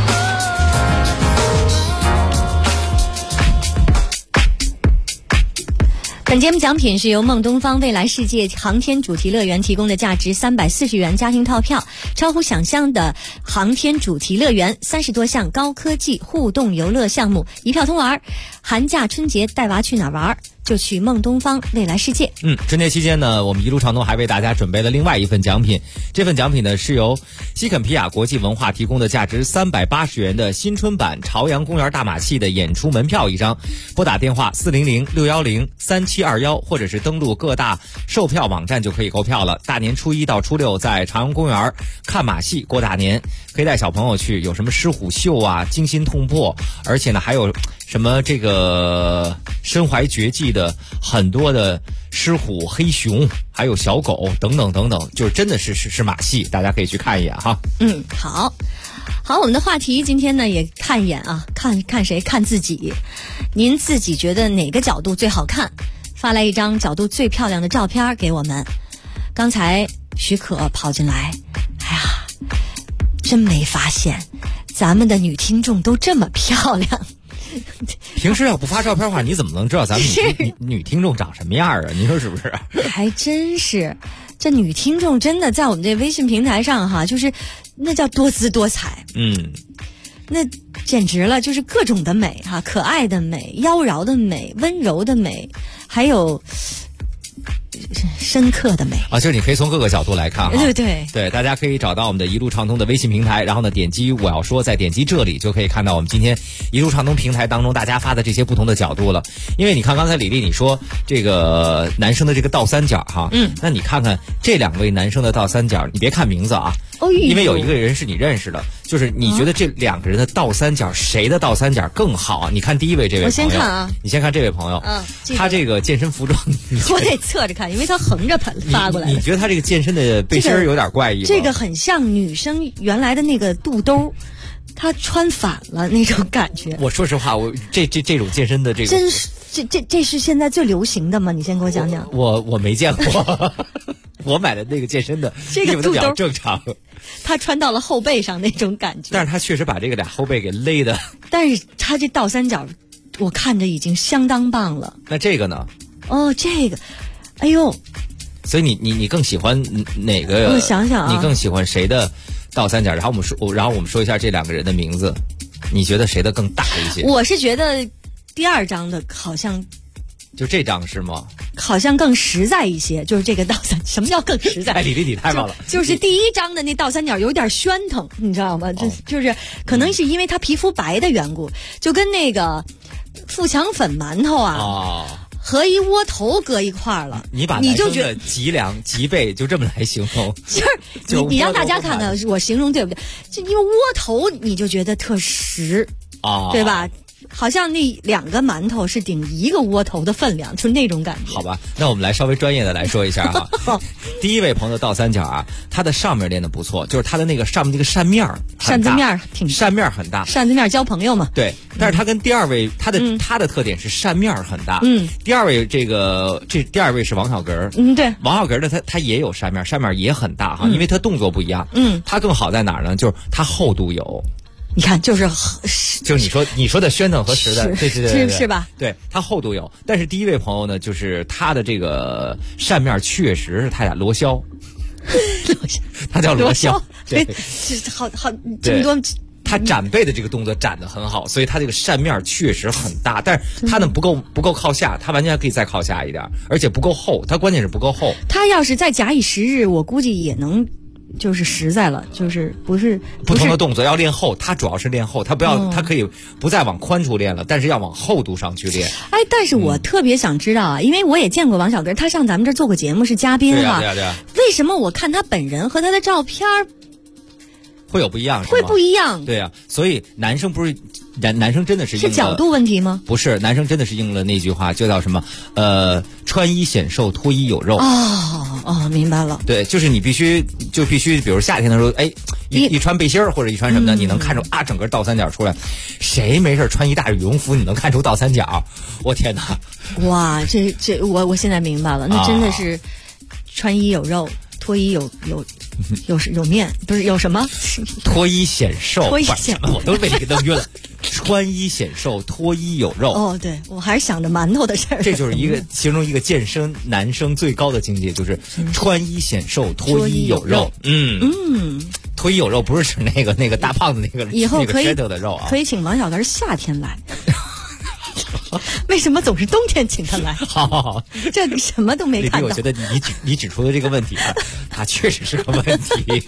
本节目奖品是由梦东方未来世界航天主题乐园提供的价值340元家庭套票，超乎想象的航天主题乐园，30多项高科技互动游乐项目，一票通玩。寒假春节带娃去哪儿玩？ 就去梦东方未来世界。 春节期间呢，我们一路畅通还为大家准备了另外一份奖品。这份奖品呢是由西肯皮亚国际文化提供的价值380元的新春版朝阳公园大马戏的演出门票一张。拨打电话400-610-3721，或者是登录各大售票网站就可以购票了。大年初1到初6在朝阳公园看马戏过大年，可以带小朋友去，有什么狮虎秀啊、惊心动魄，而且呢还有什么这个身怀绝技的很多的狮虎、黑熊，还有小狗等等等等，就是真的是马戏，大家可以去看一眼哈。 好，我们的话题今天呢也看一眼啊，看谁？看自己。您自己觉得哪个角度最好看？发来一张角度最漂亮的照片给我们。刚才许可跑进来，哎呀，真没发现咱们的女听众都这么漂亮。 平时要不发照片的话，你怎么能知道咱们女听众长什么样啊？你说是不是？ 还真是，这女听众真的在我们这微信平台上哈，就是那叫多姿多彩。那简直了，就是各种的美哈，可爱的美，妖娆的美，温柔的美，还有深刻的美啊，就是你可以从各个角度来看哈。对，大家可以找到我们的一路畅通的微信平台，然后呢点击我要说，再点击这里就可以看到我们今天一路畅通平台当中大家发的这些不同的角度了。因为你看刚才李丽你说这个男生的这个倒三角哈，那你看看这两位男生的倒三角，你别看名字啊，因为有一个人是你认识的，就是你觉得这两个人的倒三角谁的倒三角更好啊？你看第一位这位朋友， 我先看啊， 你先看这位朋友，他这个健身服装， 我得侧着看，因为他横着发过来。 你觉得他这个健身的背心有点怪异吗？ 这个很像女生原来的那个肚兜，他穿反了那种感觉。 我说实话，我这种健身的这个， 真是这是现在最流行的吗？你先给我讲讲。 我没见过。我买的那个健身的， 这个肚兜比较正常， 他穿到了后背上那种感觉。 但是他确实把这个俩后背给勒的。 但是他这倒三角，我看着已经相当棒了。 那这个呢？ 哦，这个，哎呦。 所以你更喜欢哪个？ 我想想啊， 你更喜欢谁的倒三角？然后我们说一下这两个人的名字，你觉得谁的更大一些？ 我是觉得第二张的好像。 就这张是吗？ 好像更实在一些，就是这个倒三，什么叫更实在？ 李丽你太棒了， 就是第一张的那倒三角有点喧腾，你知道吗？就是可能是因为他皮肤白的缘故，就跟那个富强粉馒头啊。和一窝头搁一块儿了， 你把男生的脊梁、脊背就这么来形容， 就是你让大家看看我形容对不对？就因为窝头你就觉得特实啊，对吧？好像那两个馒头是顶一个窝头的分量，就那种感觉。 好吧，那我们来稍微专业的来说一下哈。第一位朋友倒三角啊，他的上面练的不错，就是他的那个上面那个扇面扇子面扇面很大， 扇子面交朋友嘛。 对，但是他跟第二位他的特点是扇面很大。第二位第二位是王小格。 对， 王小格的他也有扇面也很大哈，因为他动作不一样。他更好在哪儿呢？就是他厚度有。 你看，就是你说的宣腾和实的，对， 是吧？ 对，它厚度有，但是第一位朋友呢，就是他的这个扇面确实是他俩罗霄，他叫罗霄，对， 好这么多。 他展背的这个动作展得很好，所以他这个扇面确实很大，但是他呢不够靠下，他完全可以再靠下一点，而且不够厚，他关键是不够厚。 他要是再假以时日，我估计也能。就是实在了，就是不同的动作要练厚，他主要是练厚，他不要，他可以不再往宽处练了，但是要往厚度上去练。 哎，但是我特别想知道啊，因为我也见过王小根，他上咱们这儿做过节目是嘉宾哈。 对啊。 为什么我看他本人和他的照片会有不一样？ 会不一样？ 对啊，所以男生不是男生真的是应了， 是角度问题吗？ 不是，男生真的是应了那句话，就叫什么穿衣显瘦，脱衣有肉。 哦，明白了。 对，就是你必须，比如夏天的时候，哎，一穿背心或者一穿什么的，你能看出啊，整个倒三角出来。谁没事穿一大羽绒服，你能看出倒三角？我天哪！ 哇，这我现在明白了，那真的是穿衣有肉，脱衣有面，不是有什么？ 脱衣显瘦， 脱衣显瘦， 我都被你给弄晕了。穿衣显瘦，脱衣有肉。 哦，对，我还是想着馒头的事儿。 这就是一个形容一个健身男生最高的境界，就是穿衣显瘦，脱衣有肉。脱衣有肉不是指那个大胖子那个以后可以的肉啊， 可以请王小根夏天来。 为什么总是冬天请他来？ 好， 这什么都没看到。 我觉得你指出的这个问题啊，它确实是个问题。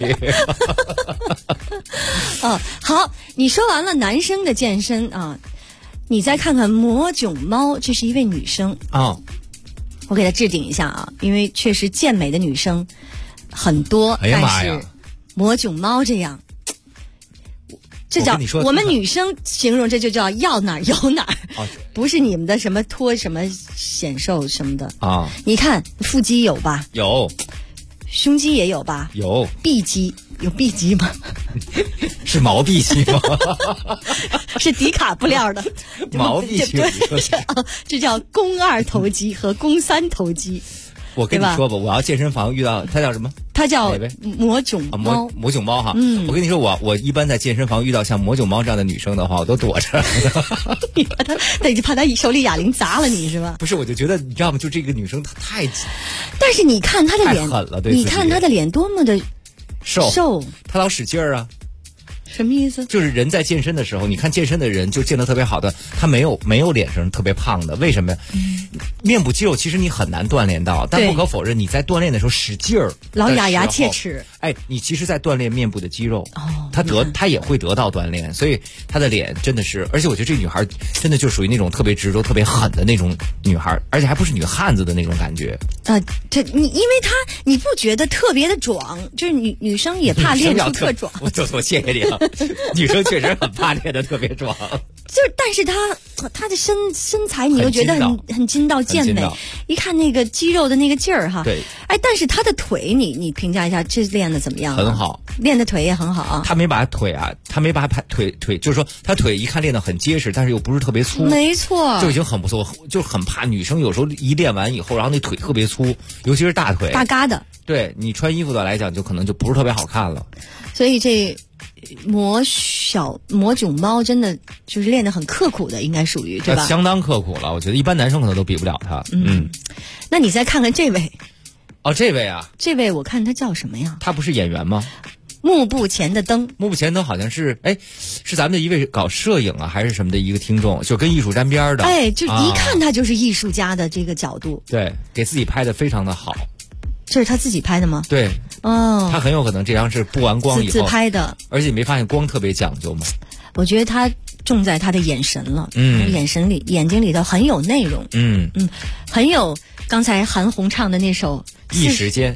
好，你说完了男生的健身啊，你再看看魔囧猫，这是一位女生啊。 我给她置顶一下啊，因为确实健美的女生很多， 哎呀妈呀， 但是魔囧猫这样。这叫我们女生形容，这就叫要哪儿有哪儿，不是你们的什么托什么显瘦什么的啊。你看腹肌有吧？ 有。 胸肌也有吧？ 有。 臂肌有臂肌吗？ 是毛臂肌吗？ 是迪卡布料的毛臂肌。 这叫肱2头肌和肱3头肌。 我跟你说吧，我要健身房遇到它叫什么？ 它叫魔囧猫。 魔囧猫哈。我跟你说，我一般在健身房遇到像魔囧猫这样的女生的话，我都躲着。 你怕她手里哑铃砸了你是吧？ 不是，我就觉得你知道吗？就这个女生她太…… 但是你看她的脸， 太狠了，对， 你看她的脸多么的瘦， 她老使劲儿啊。 什么意思？ 就是人在健身的时候，你看健身的人就健得特别好的，他没有脸上特别胖的，为什么呀？面部肌肉其实你很难锻炼到，但不可否认，你在锻炼的时候使劲儿， 老咬牙切齿， 哎，你其实在锻炼面部的肌肉，他也会得到锻炼，所以他的脸真的是，而且我觉得这女孩真的就属于那种特别执着、特别狠的那种女孩，而且还不是女汉子的那种感觉。 这因为你不觉得特别的壮，就是女生也怕练出特壮。 我谢谢你啊。女生确实很怕练得特别壮， 但是她的身材你又觉得很筋道健美，一看那个肌肉的那个劲儿哈， 对， 哎，但是她的腿你评价一下，这练的怎么样？ 很好， 练的腿也很好啊。 她没把腿，就是说她腿一看练得很结实，但是又不是特别粗， 没错， 就已经很不错。就很怕女生有时候一练完以后，然后那腿特别粗，尤其是大腿大疙瘩， 对你穿衣服的来讲，就可能就不是特别好看了。 所以这魔囧猫真的就是练得很刻苦的，应该属于对吧？ 相当刻苦了，我觉得一般男生可能都比不了他。 那你再看看这位， 这位啊， 这位我看他叫什么呀？ 他不是演员吗？ 幕布前的灯， 幕布前灯好像是是咱们的一位搞摄影啊还是什么的一个听众，就跟艺术沾边的。 就一看他就是艺术家的这个角度， 对，给自己拍的非常的好。 这是他自己拍的吗？ 对，他很有可能这张是布完光以后自拍的， 而且你没发现光特别讲究吗？ 我觉得他重在他的眼神了，眼睛里头很有内容，很有刚才韩红唱的那首一时间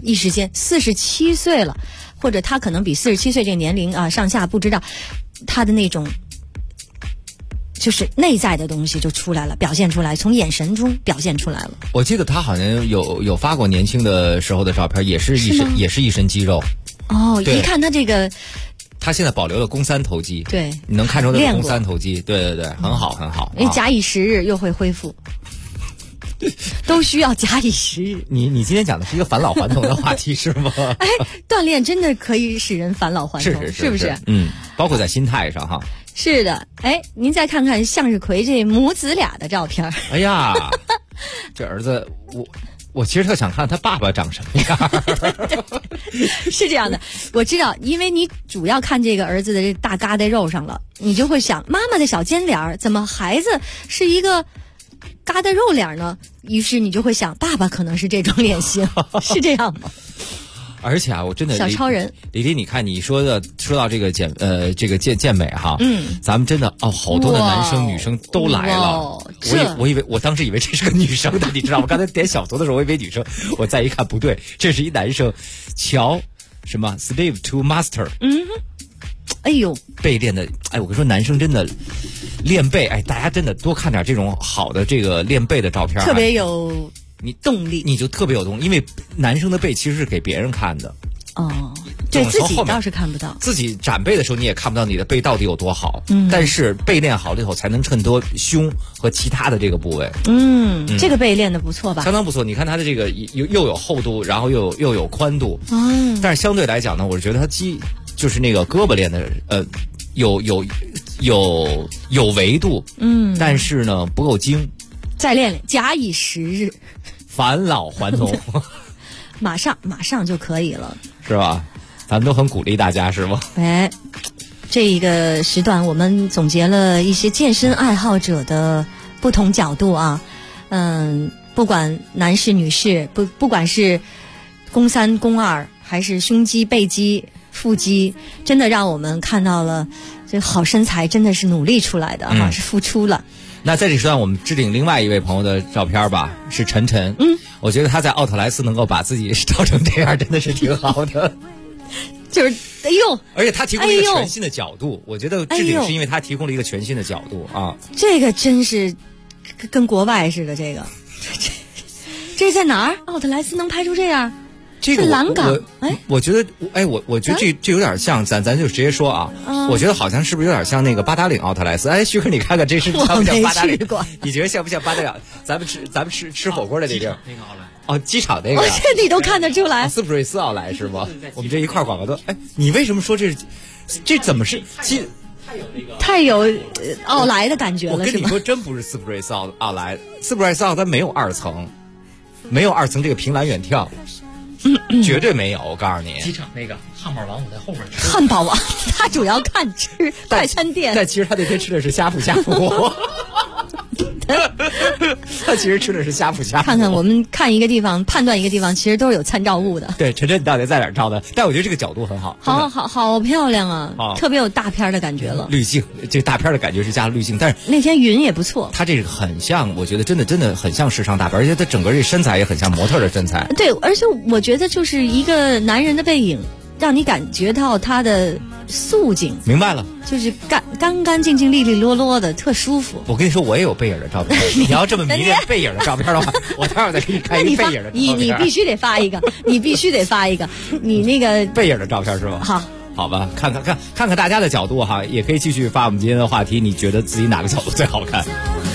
，47岁了，或者他可能比47岁这个年龄啊上下不知道，他的那种就是内在的东西就出来了，表现出来，从眼神中表现出来了。 我记得他好像有发过年轻的时候的照片，也是一身肌肉。 一看他这个， 他现在保留了肱3头肌， 对， 你能看出他的肱3头肌，对，很好很好。 假以时日又会恢复。都需要假以时日。 你今天讲的是一个返老还童的话题是吗？ 锻炼真的可以使人返老还童，是不是？ 包括在心态上哈。 是的，您再看看向日葵这母子俩的照片。 哎呀，这儿子，我其实特想看他爸爸长什么样。 是这样的，我知道，因为你主要看这个儿子的这大疙瘩肉上了，你就会想妈妈的小尖脸怎么孩子是一个疙瘩肉脸呢？于是你就会想，爸爸可能是这种脸型，是这样吗？ 而且我真的小超人李丽，你看你说到这个健美哈，咱们真的好多的男生女生都来了。我当时以为这是个女生的，你知道吗？刚才点小图的时候我以为女生，我再一看不对，这是一男生，乔什么 Slave to Master。 哎呦， 背练的，我跟你说，男生真的练背，大家真的多看点这种好的这个练背的照片， 特别有动力， 你就特别有动力，因为男生的背其实是给别人看的。 对自己倒是看不到， 自己展背的时候你也看不到你的背到底有多好。但是背练好了以后，才能衬托胸和其他的这个部位。 这个背练的不错吧？ 相当不错。你看他的这个又有厚度，然后又有宽度。但是相对来讲呢，我是觉得他就是那个胳膊练的有维度。但是呢不够精。 再练练，假以时日， 返老还童。 马上就可以了， 是吧？咱们都很鼓励大家，是吗？这一个时段我们总结了一些健身爱好者的不同角度啊，不管男士女士，不管是肱3、肱2，还是胸肌、背肌、腹肌，真的让我们看到了这好身材真的是努力出来的哈，是付出了。 那在这时段，我们置顶另外一位朋友的照片吧，是晨晨。我觉得他在奥特莱斯能够把自己照成这样，真的是挺好的。 就是哎呦， 而且他提供了一个全新的角度，我觉得置顶是因为他提供了一个全新的角度啊。 这个真是跟国外似的，这是在哪儿？奥特莱斯能拍出这样？ 这个是蓝港。 我觉得，我觉得这有点像，咱就直接说啊。我觉得好像是不是有点像那个八达岭奥特莱斯？徐哥，你看看这是像不像八达岭？你觉得像不像八达岭？咱们吃火锅的那地儿。哦，机场那个。 这你都看得出来。 斯普瑞斯奥莱是吗？我们这一块广告都。你为什么说这怎么是？ 太有奥莱的感觉了。 我跟你说，真不是斯普瑞斯奥莱，斯普瑞斯奥它没有2层，没有2层这个凭栏远眺。绝对没有，我告诉你。 机场那个汉堡王，我在后面吃。 汉堡王，他主要看吃快餐店。 但其实他那天吃的是呷哺。他其实吃的是呷哺。 看看我们看一个地方，判断一个地方，其实都是有参照物的。 对，晨晨，你到底在哪儿照的？但我觉得这个角度很好， 好漂亮啊，特别有大片的感觉了。 滤镜，这大片的感觉是加了滤镜，但是那天云也不错。 他这个很像，我觉得真的很像时尚大片，而且他整个这身材也很像模特的身材。 对，而且我觉得就是一个男人的背影，让你感觉到他的素净。 明白了， 就是干净净、利利落落的，特舒服。 我跟你说，我也有背影的照片。你要这么迷恋背影的照片的话，我待会儿再给你看一个背影的照片。 你必须得发一个，你必须得发一个，你那个背影的照片是吧？好吧，看看大家的角度哈，也可以继续发我们今天的话题。你觉得自己哪个角度最好看？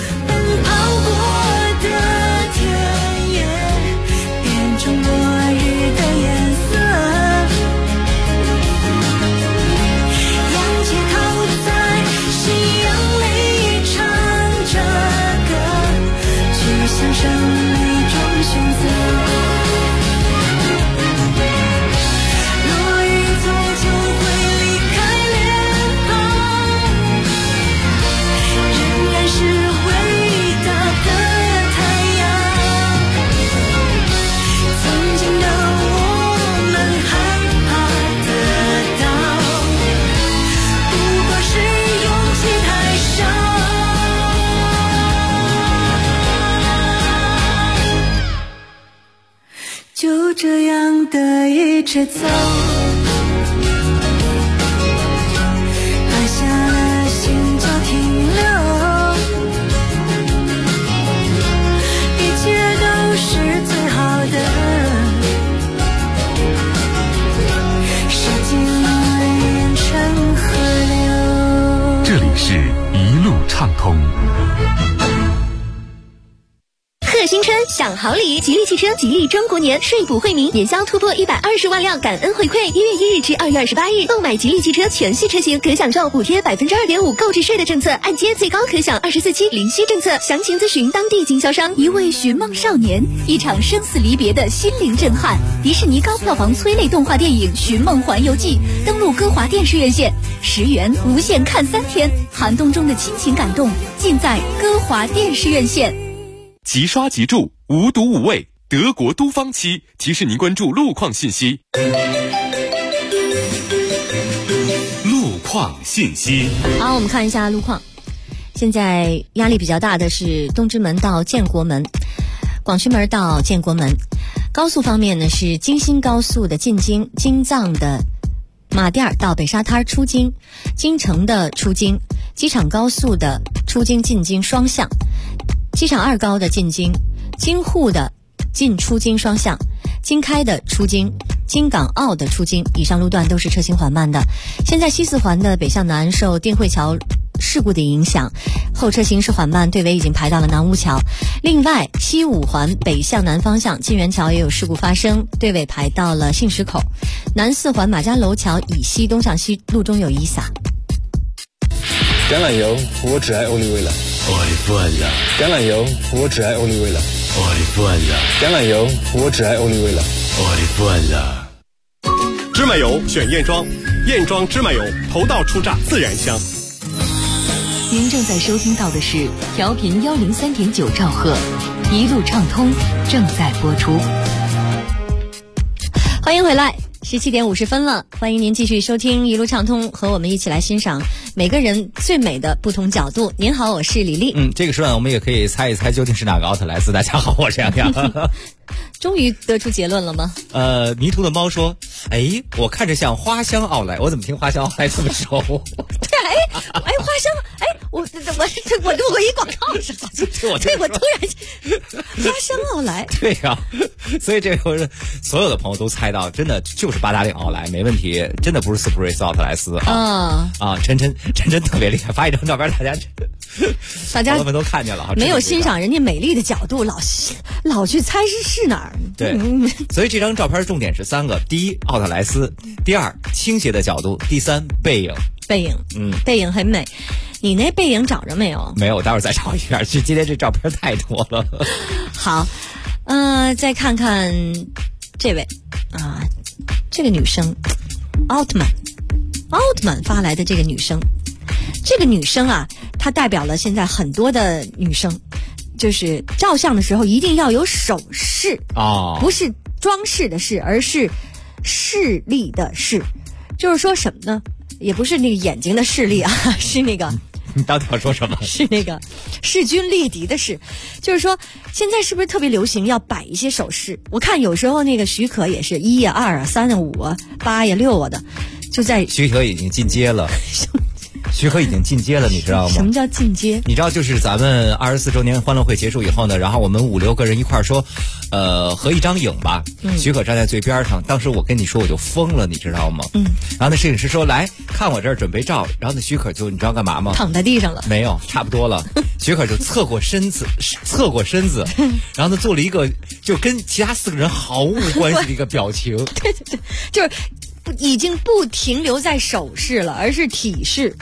就这样的一直走，埋下了心就停留，一切都是最好的，时间变成河流。 这里是一路畅通。 贺新春享好礼，吉利汽车吉利中国年税补惠民，年销突破120万辆，感恩回馈。1月1日至2月28日，购买吉利汽车全系车型可享受补贴2.5%购置税的政策，按揭最高可享24期零息政策。详情咨询当地经销商。 一位寻梦少年，一场生死离别的心灵震撼。迪士尼高票房催泪动画电影《寻梦环游记》登陆歌华电视院线，10元无限看3天，寒冬中的亲情感动，尽在歌华电视院线。 即刷即住，无毒无味，德国都芳漆提示您关注路况信息。 路况信息。 好，我们看一下路况。现在压力比较大的是东直门到建国门，广渠门到建国门。高速方面呢，是京新高速的进京、京藏的马甸到北沙滩出京，京城的出京，机场高速的出京进京双向，机场2高的进京，京沪的进出京双向，京开的出京，京港澳的出京，以上路段都是车行缓慢的。现在西四环的北向南受定慧桥事故的影响，后车行驶缓慢，队尾已经排到了南坞桥。另外，西五环北向南方向金源桥也有事故发生，队尾排到了信石口。南四环马家楼桥以西东向西路中有雨洒。 橄榄油，我只爱欧丽薇了。橄榄油，我只爱欧丽薇了。橄榄油，我只爱欧丽薇了。 芝麻油选燕庄，燕庄芝麻油，头道出榨自然香。 您正在收听到的是调频103.9兆赫，一路畅通正在播出。 欢迎回来，17点50分了，欢迎您继续收听一路畅通，和我们一起来欣赏每个人最美的不同角度。您好，我是李丽。 这个时段我们也可以猜一猜究竟是哪个奥特莱斯。大家好，我是杨洋。 终于得出结论了吗？ 迷途的猫说：“哎，我看着像花香奥莱，我怎么听花香奥莱这么熟？” 对，花香，我录一广告是吧？对，我突然花香奥莱。 对呀，所以这个所有的朋友都猜到，真的就是八达岭奥莱，没问题，真的不是斯普瑞斯奥特莱斯啊！晨晨特别厉害，发一张照片，大家朋友们都看见了哈， 没有欣赏人家美丽的角度，老去猜是哪儿？ 对，所以这张照片重点是3个：第一，奥特莱斯；第二，倾斜的角度；第三，背影。背影很美。你那背影找着没有？没有，待会儿再找一下。今天这照片太多了。 好，再看看这位啊，这个女生，奥特曼发来的这个女生。这个女生啊，她代表了现在很多的女生，就是照相的时候一定要有手势不是装饰的饰，而是视力的视。就是说什么呢？也不是那个眼睛的视力啊，是那个。 你到底要说什么？ 是那个势均力敌的势。就是说，现在是不是特别流行要摆一些手势？我看有时候那个许可也是1呀、2啊、3呀、5啊、8呀、6啊的，就在许可已经进阶了。徐可已经进阶了，你知道吗？ 什么叫进阶？ 你知道，就是咱们24周年欢乐会结束以后呢，然后我们5、6个人一块儿说，合一张影吧。许可站在最边上，当时我跟你说我就疯了，你知道吗？然后那摄影师说来看我这儿准备照，然后那许可就你知道干嘛吗？ 躺在地上了。 没有，差不多了。许可就侧过身子，然后呢做了一个就跟其他4个人毫无关系的一个表情。 对，就是已经不停留在手势了，而是体式。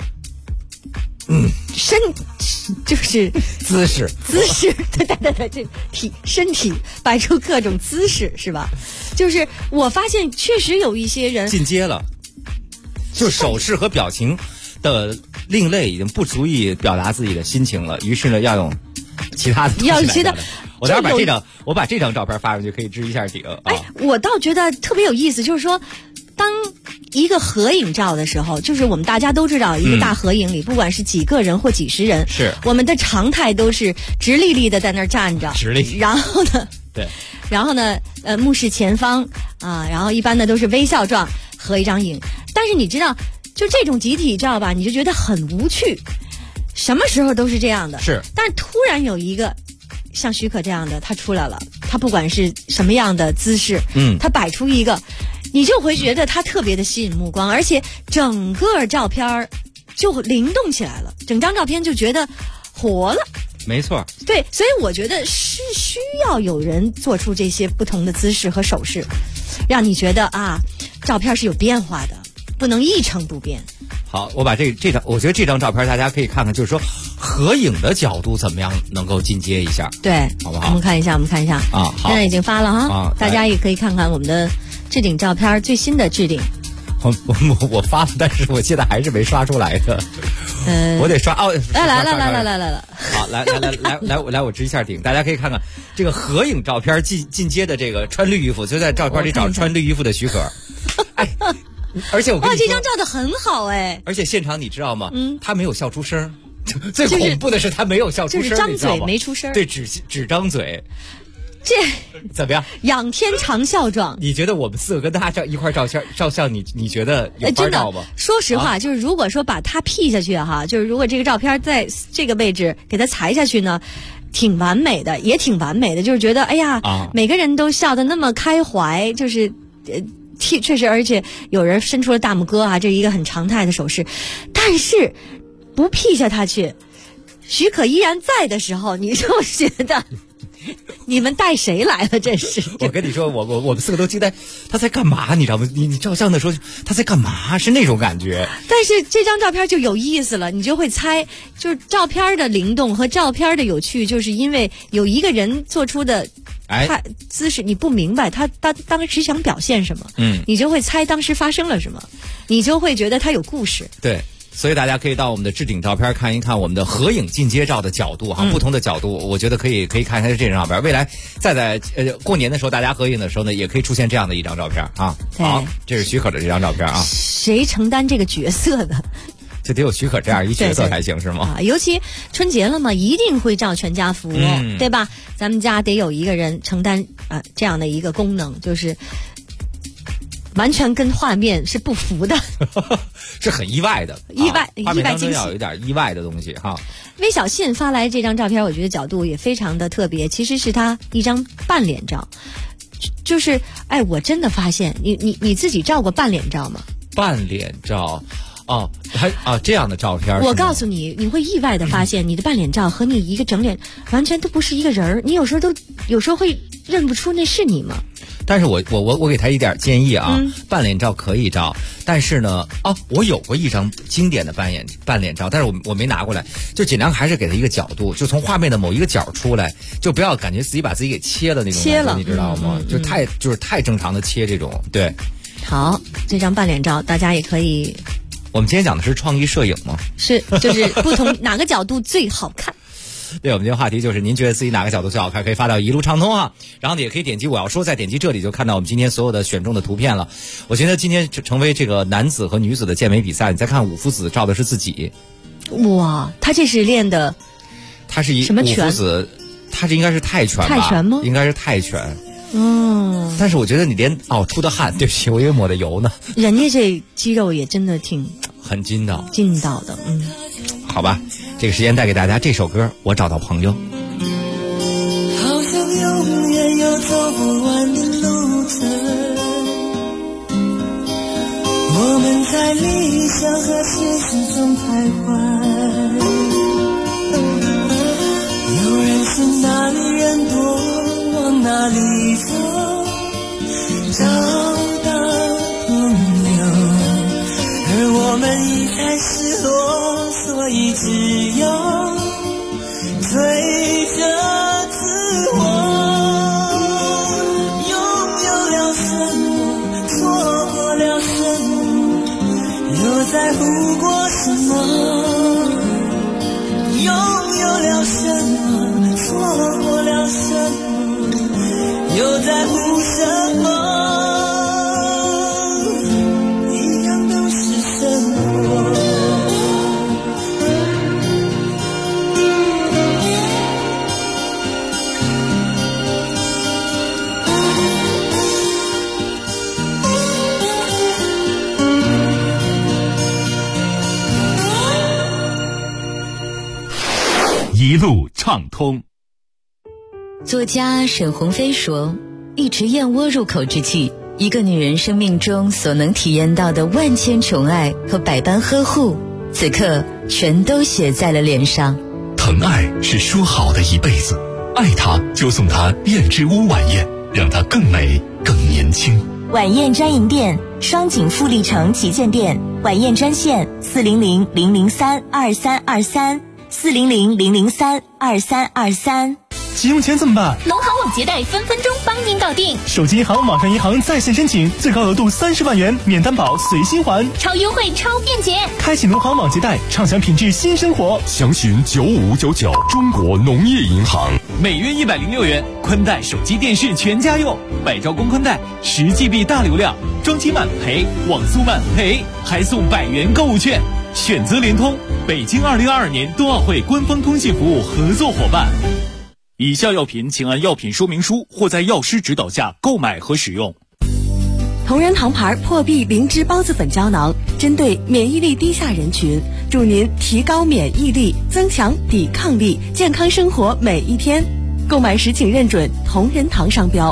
就是姿势， 对，这身体摆出各种姿势是吧？就是我发现确实有一些人进阶了，就手势和表情的另类已经不足以表达自己的心情了，于是呢要用其他的东西来表达。我待会儿把这张照片发上去，可以支一下顶啊。 我倒觉得特别有意思，就是说当一个合影照的时候，就是我们大家都知道，一个大合影里，不管是几个人或几十人， 是我们的常态都是直立立的在那儿站着，然后呢，目视前方啊，然后一般的都是微笑状合一张影。但是你知道，就这种集体照吧，你就觉得很无趣，什么时候都是这样的。 是， 但是突然有一个像许可这样的，他出来了，他不管是什么样的姿势，他摆出一个。你就会觉得它特别的吸引目光，而且整个照片就灵动起来了，整张照片就觉得活了。 没错， 对，所以我觉得是需要有人做出这些不同的姿势和手势，让你觉得啊，照片是有变化的，不能一成不变。 好，我把这张，我觉得这张照片大家可以看看，就是说合影的角度怎么样能够进阶一下， 对， 好不好？ 我们看一下啊，好， 现在已经发了哈，大家也可以看看我们的置顶照片，最新的置顶。 我发了，但是我现在还是没刷出来的。我得刷哦。 来。 好，来，我支一下顶，大家可以看看这个合影照片进阶的这个穿绿衣服，就在照片里找穿绿衣服的许可。而且我跟你说， 这张照的很好哎。 而且现场你知道吗？他没有笑出声，最恐怖的是他没有笑出声， 就是张嘴没出声。 对，只张嘴。 这怎么样？ 仰天长啸状。 你觉得我们4个跟大家一块照相，你觉得有法照吗？ 说实话，就是如果说把它 P 下去哈，就是如果这个照片在这个位置给它裁下去呢，挺完美的，也挺完美的。就是觉得哎呀，每个人都笑得那么开怀，就是确实，而且有人伸出了大拇哥啊，这一个很常态的手势。但是不 P 下它去，许可依然在的时候，你就觉得。你们带谁来了？这是我跟你说，我们4个都惊呆，他在干嘛？你知道吗？你照相的时候他在干嘛？是那种感觉。 但是这张照片就有意思了，你就会猜，就是照片的灵动和照片的有趣，就是因为有一个人做出的姿势，你不明白他当时想表现什么，你就会猜当时发生了什么，你就会觉得他有故事。 对。 所以大家可以到我们的置顶照片看一看我们的合影进街照的角度哈，不同的角度，我觉得可以看一下这张照片。未来再在过年的时候大家合影的时候呢，也可以出现这样的一张照片啊。好，这是许可的这张照片啊。 谁承担这个角色的？ 就得有许可这样一角色才行，是吗？ 尤其春节了嘛，一定会照全家福，对吧？咱们家得有一个人承担这样的一个功能，就是完全跟画面是不符的， 是很意外的， 意外惊喜， 要有一点意外的东西哈。 微小信发来这张照片，我觉得角度也非常的特别，其实是他一张半脸照，就是我真的发现你自己照过半脸照吗？ 半脸照。这样的照片， 我告诉你，你会意外的发现，你的半脸照和你一个整脸完全都不是一个人儿，你有时候会认不出那是你吗？ 但是我给他一点建议啊，半脸照可以照，但是呢，我有过一张经典的半脸照，但是我没拿过来，就尽量还是给他一个角度，就从画面的某一个角出来，就不要感觉自己把自己给切了那种感觉，你知道吗？就是太正常的切这种，对。 好，这张半脸照大家也可以。 我们今天讲的是创意摄影吗？ 是，就是不同哪个角度最好看。 对，我们今天话题就是您觉得自己哪个角度最好看，可以发到一路畅通啊，然后你也可以点击我要说，再点击这里就看到我们今天所有的选中的图片了。我觉得今天成为这个男子和女子的健美比赛，你再看五夫子照的是自己。 哇，他这是练的， 他是什么拳？ 五夫子，他这应该是泰拳吧？ 泰拳吗？ 应该是泰拳。但是我觉得你连出的汗，对不起，我以为抹的油呢。 人家这肌肉也真的很劲道的， 好吧，这个时间带给大家这首歌《我找到朋友》。 好像永远有走不完的路程，我们在理想和现实中徘徊，有人是哪里人多往哪里走，找到朋友，而我们一再失落，所以只有追着自我，拥有了什么，错过了什么，又在乎过什么，拥有了什么，错过了什么，又在乎什么，一样都是生活。 一路畅通。 作家沈鸿飞说，一池燕窝入口之际，一个女人生命中所能体验到的万千宠爱和百般呵护，此刻全都写在了脸上。 疼爱是说好的一辈子，爱她就送她燕之屋晚宴，让她更美更年轻。 晚宴专营店，双井富力城旗舰店，晚宴专线400-003-2323，400-003-2323。 急用钱怎么办？ 农行网结贷分分钟帮您搞定。 手机银行、网上银行在线申请，最高额度30万元，免担保随心还， 超优惠超便捷。 开启农行网结贷，畅享品质新生活。 详询9599中国农业银行。 每月106元，宽带、手机、电视全家用，百兆光宽带，10GB 大流量，装机慢赔，网速慢赔，还送100元购物券。选择联通，北京2022年冬奥会官方通信服务合作伙伴。以下药品请按药品说明书或在药师指导下购买和使用。 同仁堂牌破壁灵芝孢子粉胶囊，针对免疫力低下人群，助您提高免疫力，增强抵抗力，健康生活每一天。购买时请认准同仁堂商标。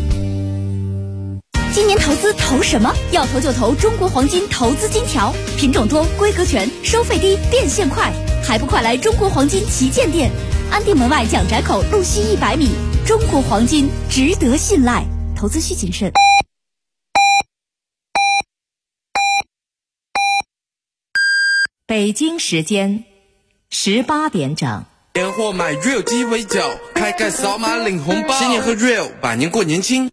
今年投资投什么？要投就投中国黄金投资金条，品种多，规格全，收费低，变现快，还不快来中国黄金旗舰店，安定门外蒋宅口路西100米。中国黄金值得信赖，投资需谨慎。 北京时间18点整。 年货买 Real 鸡尾酒，开盖扫码领红包，新年喝 Real， 百年过年轻。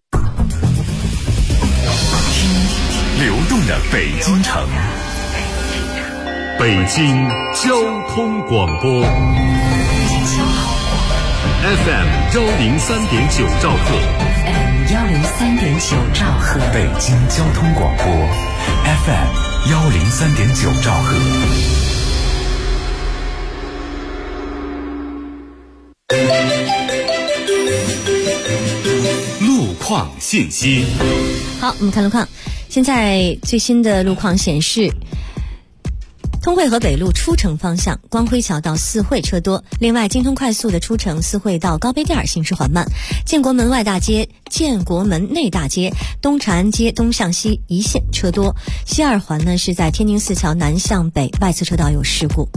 流动的北京城， 北京交通广播 FM 103.9兆赫， 103.9兆赫， 北京交通广播 FM 103.9兆赫。路况信息。 好，我们看路况。现在最新的路况显示，通惠河北路出城方向光辉桥到四惠车多，另外京通快速的出城四惠到高碑店行驶缓慢，建国门外大街、建国门内大街、东长安街东向西一线车多，西二环呢是在天宁寺桥南向北外侧车道有事故。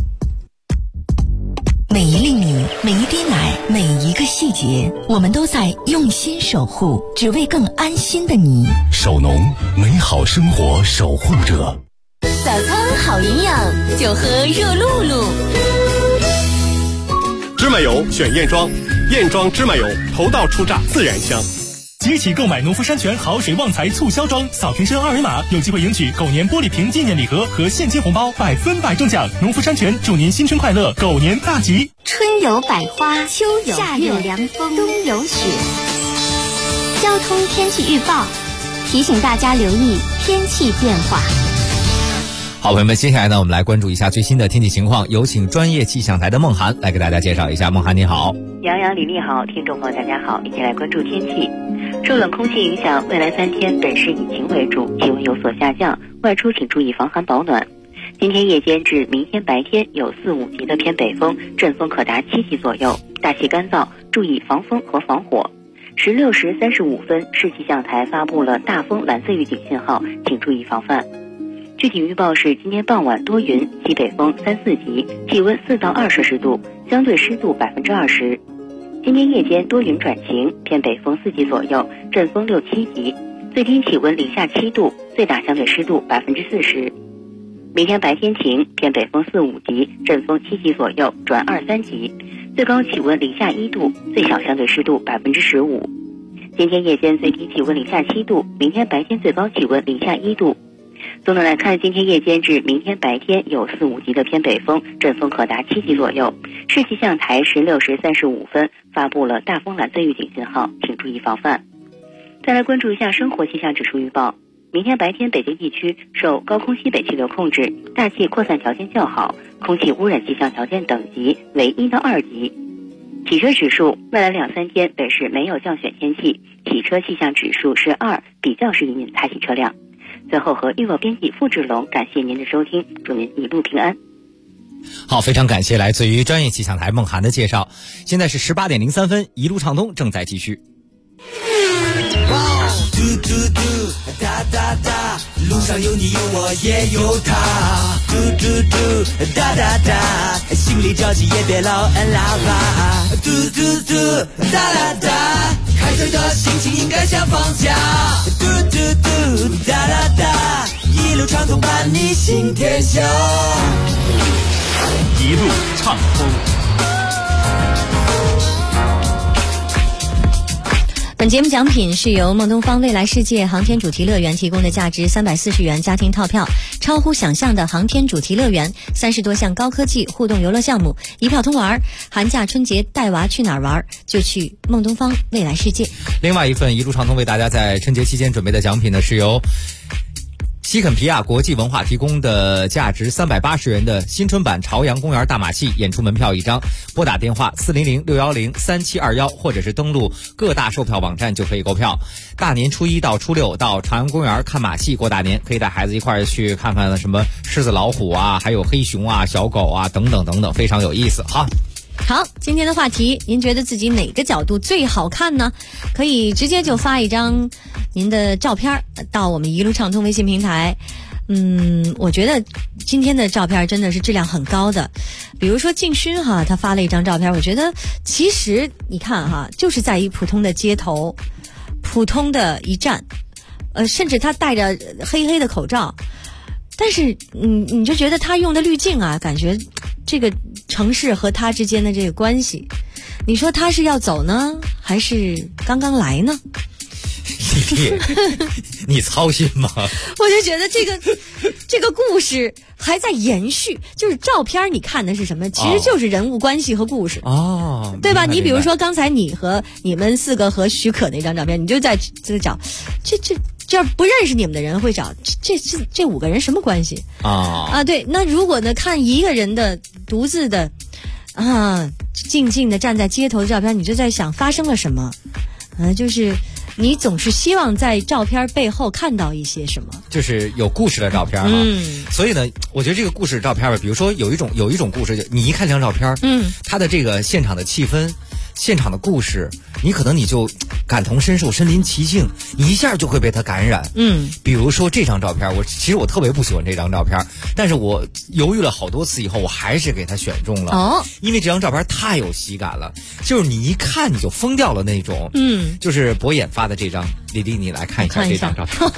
每一粒米，每一滴奶，每一个细节，我们都在用心守护，只为更安心的你。 守农，美好生活守护者。 早餐好营养，就喝热露露。 芝麻油选燕庄，燕庄芝麻油头道初榨自然香。 即日起购买农夫山泉好水旺财促销装，扫瓶身2维码，有机会赢取狗年玻璃瓶纪念礼盒和现金红包100%中奖。农夫山泉祝您新春快乐，狗年大吉！ 春有百花，秋有夏有凉风，冬有雪。交通天气预报提醒大家留意天气变化。 好，朋友们，接下来呢，我们来关注一下最新的天气情况，有请专业气象台的孟涵来给大家介绍一下。孟涵你好。 杨洋、李丽好，听众朋友大家好，一起来关注天气。受冷空气影响，未来3天本市以晴为主，气温有所下降，外出请注意防寒保暖。今天夜间至明天白天有4、5级的偏北风，阵风可达7级左右，大气干燥，注意防风和防火。16时35分，市气象台发布了大风蓝色预警信号，请注意防范。具体预报是今天傍晚多云，西北风3、4级，气温4到2摄氏度，相对湿度20%。今天夜间多云转晴，偏北风4级左右，阵风6、7级，最低气温零下7度，最大相对湿度40%。明天白天晴，偏北风4、5级，阵风7级左右转2、3级，最高气温零下1度，最小相对湿度15%。今天夜间最低气温零下7度，明天白天最高气温零下1度。总的来看，今天夜间至明天白天有4、5级的偏北风，阵风可达7级左右。市气象台16时35分发布了大风蓝色预警信号，请注意防范。再来关注一下生活气象指数预报。明天白天北京地区受高空西北气流控制，大气扩散条件较好，空气污染气象条件等级为1到2级。汽车指数，未来2、3天本市没有降雪天气，汽车气象指数是2，比较适宜您开启车辆。最后和预报编辑付志龙感谢您的收听，祝您一路平安。 好，非常感谢来自于专业气象台孟涵的介绍。现在是18点03分，一路畅通正在继续。 嘟嘟嘟，哒哒哒，路上有你有我也有他。嘟嘟嘟，哒哒哒，心里着急也别老摁喇叭。嘟嘟嘟，哒哒哒，开车的心情应该像放假。嘟嘟嘟，哒哒哒，一路畅通伴你行天下。 一路畅通。 本节目奖品是由梦东方未来世界航天主题乐园提供的价值340元家庭套票，超乎想象的航天主题乐园，30多项高科技互动游乐项目，一票通玩。寒假春节带娃去哪儿玩，就去梦东方未来世界。 另外一份一路畅通为大家在春节期间准备的奖品呢，是由西肯皮亚国际文化提供的价值380元的新春版朝阳公园大马戏演出门票一张，拨打电话400-610-3721，或者是登录各大售票网站就可以购票。大年初1到初6到朝阳公园看马戏过大年，可以带孩子一块儿去看看什么狮子老虎啊，还有黑熊啊、小狗啊等等等等，非常有意思哈。 好，今天的话题，您觉得自己哪个角度最好看呢？可以直接就发一张您的照片到我们一路畅通微信平台。我觉得今天的照片真的是质量很高的。比如说敬勋哈，他发了一张照片，我觉得其实你看哈，就是在一普通的街头，普通的一站，甚至他戴着黑黑的口罩，但是你就觉得他用的滤镜啊，感觉这个城市和他之间的这个关系，你说他是要走呢，还是刚刚来呢？ 你操心吗？ 我就觉得这个故事还在延续，就是照片你看的是什么？其实就是人物关系和故事哦， 对吧？你比如说刚才你和你们4个和许可那张照片，你就在找这不认识你们的人会找这5个人什么关系啊？对，那如果呢看一个人的独自的静静的站在街头的照片，你就在想发生了什么？就是你总是希望在照片背后看到一些什么， 就是有故事的照片所以呢，我觉得这个故事的照片吧，比如说有一种故事，你一看这张照片，它的这个现场的气氛。现场的故事，你可能你就感同身受，身临其境，你一下就会被它感染。比如说这张照片，其实我特别不喜欢这张照片，但是我犹豫了好多次以后，我还是给它选中了。因为这张照片太有喜感了，就是你一看你就疯掉了那种。就是博眼发的这张，李丽你来看一下这张照片。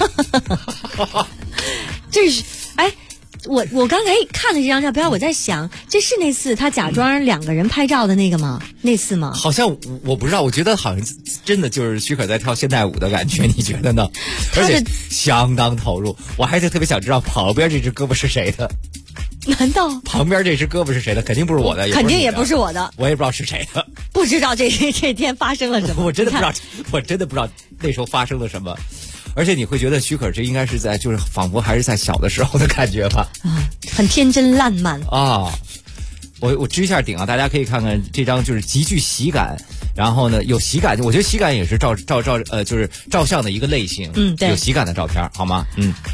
这是我刚才看了这张照片，我在想，这是那次他假装2个人拍照的那个吗？那次吗？ 好像我不知道，我觉得好像真的就是许可在跳现代舞的感觉，你觉得呢？而且相当投入，我还是特别想知道旁边这只胳膊是谁的。 难道旁边这只胳膊是谁的？肯定不是我的， 肯定也不是我的， 我也不知道是谁的， 不知道这天发生了什么， 我真的不知道那时候发生了什么。而且你会觉得许可这应该是在，就是仿佛还是在小的时候的感觉吧？ 很天真烂漫啊！我支一下顶啊，大家可以看看这张，就是极具喜感，然后呢有喜感，我觉得喜感也是就是照相的一个类型，对，有喜感的照片，好吗？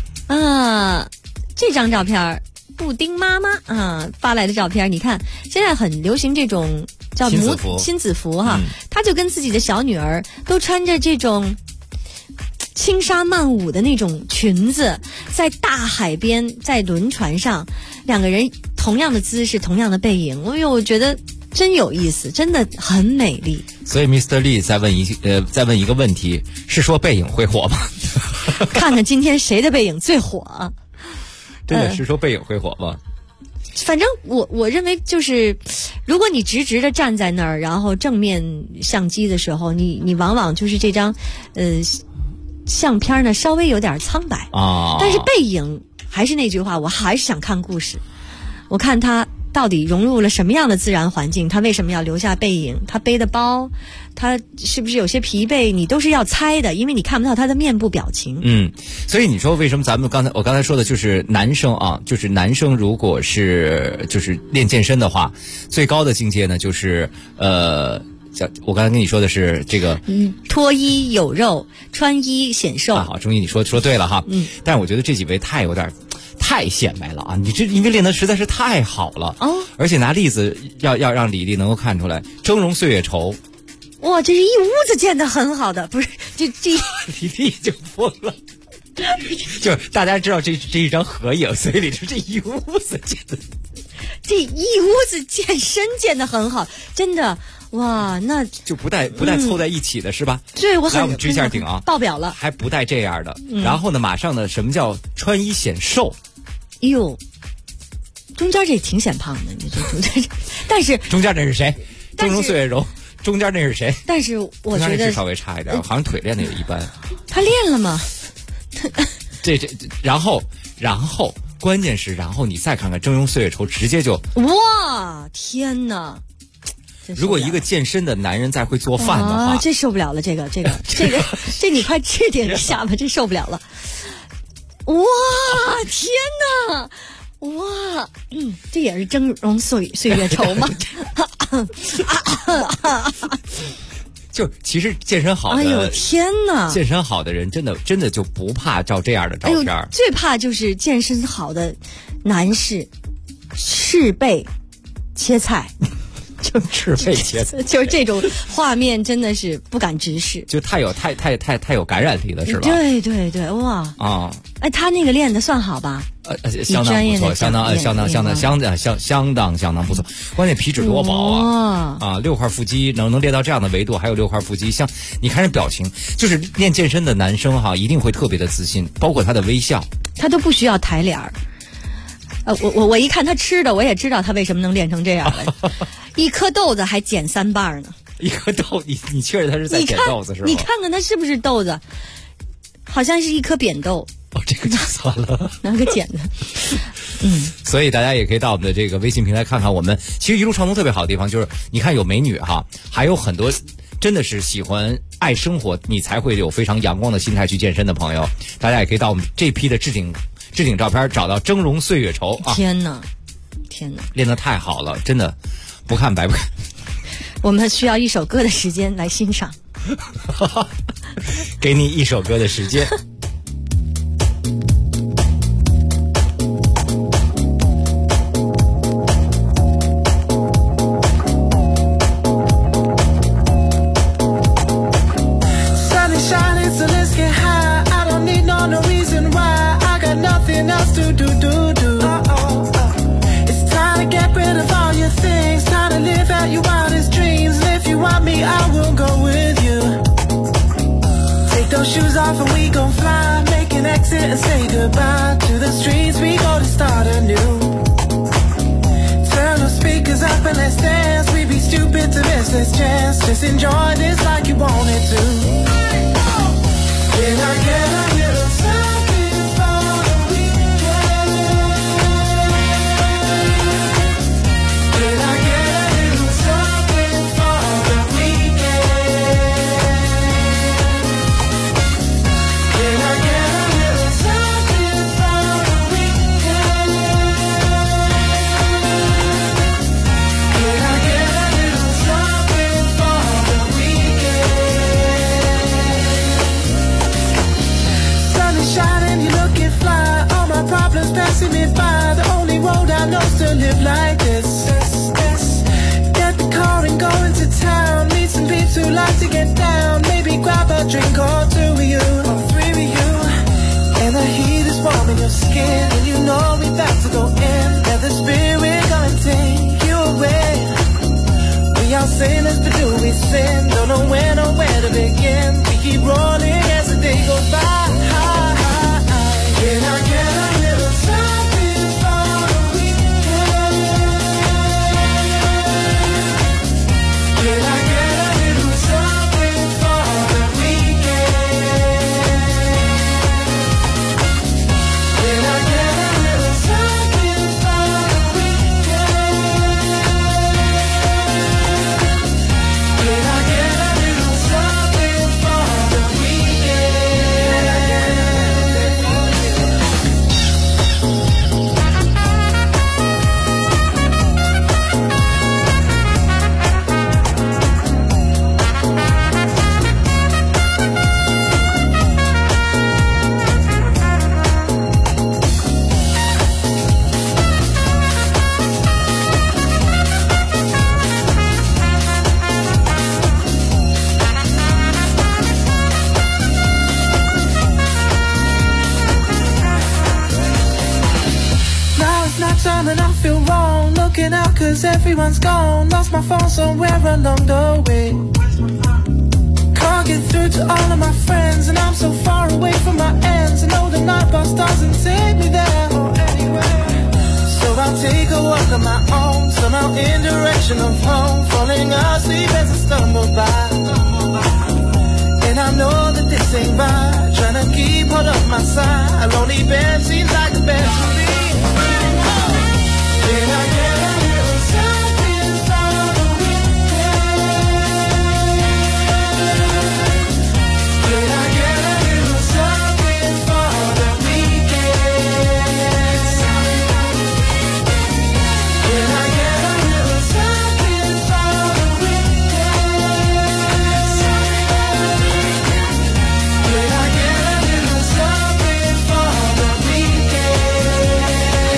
这张照片，布丁妈妈发来的照片，你看现在很流行这种叫亲子服哈，她就跟自己的小女儿都穿着这种轻纱曼舞的那种裙子，在大海边，在轮船上，2个人同样的姿势，同样的背影，我觉得真有意思，真的很美丽。 所以 Mr. Lee 再问一个问题，是说背影会火吗？ 看看今天谁的背影最火真的是说背影会火吗？ 反正我认为就是，如果你直的站在那儿，然后正面相机的时候，你往往就是这张相片呢稍微有点苍白但是背影还是那句话，我还是想看故事，我看他到底融入了什么样的自然环境，他为什么要留下背影，他背的包，他是不是有些疲惫，你都是要猜的，因为你看不到他的面部表情。 所以你说为什么我刚才说的就是男生啊，就是男生如果是就是练健身的话，最高的境界呢就是我刚才跟你说的是这个， 脱衣有肉，穿衣显瘦。 好，终于你说对了哈。但是我觉得这几位有点太显摆了啊！你这因为练得实在是太好了而且拿例子要让李丽能够看出来，峥嵘岁月稠。 哇，这是一屋子建得很好的，不是这李丽就疯了。就是大家知道这一张合影，所以里头这一屋子建的， 这一屋子健身建得很好，真的。哇，那就不带凑在一起的是吧？ 对，我们支一下顶啊， 爆表了， 还不带这样的。然后呢，马上呢，什么叫穿衣显瘦？ 哟，中间这挺显胖的，你这中间，但是中间这是谁？峥嵘岁月柔，中间那是谁？ 但是我觉得稍微差一点，好像腿练的也一般。 他练了吗？ 然后关键是，然后你再看看峥嵘岁月稠，直接就哇，天哪！ 如果一个健身的男人再会做饭的话， 这受不了了，这你快置顶一下吧，这受不了了。哇，天哪！哇，这也是峥嵘岁月稠吗？ 就其实健身好的， 哎呦天哪！ 健身好的人真的就不怕照这样的照片。 最怕就是健身好的男士赤背切菜。 就赤背切菜， 就是这种画面真的是不敢直视， 就太有感染力了，是吧？ 对，哇啊！他那个练的算好吧？ 相当不错，相当不错。关键皮脂多薄啊！6块腹肌能练到这样的维度，还有6块腹肌，你看这表情，就是练健身的男生哈，一定会特别的自信，包括他的微笑， 他都不需要抬脸儿。我一看他吃的，我也知道他为什么能练成这样了。一颗豆子还剪3瓣呢。 一颗豆，你确认他是在剪豆子是吧？ 你看看他是不是豆子？ 好像是一颗扁豆。 哦，这个就算了， 拿个剪子。 所以大家也可以到我们的这个微信平台看看我们。其实一路畅通特别好的地方就是，你看有美女哈，还有很多真的是喜欢爱生活，你才会有非常阳光的心态去健身的朋友。大家也可以到我们这批的置顶照片找到峥嵘岁月稠啊！ 天哪， 练得太好了，真的不看白不看。 我们需要一首歌的时间来欣赏。 给你一首歌的时间。 Shoes off and we gon' fly, make an exit and say goodbye to the streets. We go to start anew. Turn the speakers up and let's dance. We'd be stupid to miss this chance. Just enjoy this like you wanted to. Can I get a little something for the weekend? Can I get a little something for the weekend? Can I get a little something for the weekend? Can I get a little something for the weekend? Sun is shining, you're looking fly. All my problems passing me by. The only road I know's to live like this. Get the car and go into town. Meet some peeps who like to get down. Maybe grab a drink or two with you, or three with you. And the heat is warming your skin, and you know we about to go in. Let the spirit go and take you away. We all sailors, but do we sin? Don't know when or where to begin. We keep rolling as the day goes by. Can I get a little something for the weekend? Can I get a little something for the weekend? Can I get a little something for the weekend? Can I get a little something for the Now it's not time and I feel wrong. Looking out cause everyone's gone. Lost my phone somewhere along the way. Can't get through to all of my friends, and I'm so far away from my ends. I know the night bus doesn't take me there or anywhere. So I'll take a walk on my own, somehow in direction of home. Falling asleep as I stumble by. And I know that this ain't right. Trying to keep hold of my side. A lonely bed seems like the best for me. Can I get a little something for the weekend? Can I get a little something for the weekend? Can I get a little something for the weekend? Can I get a little something for the weekend?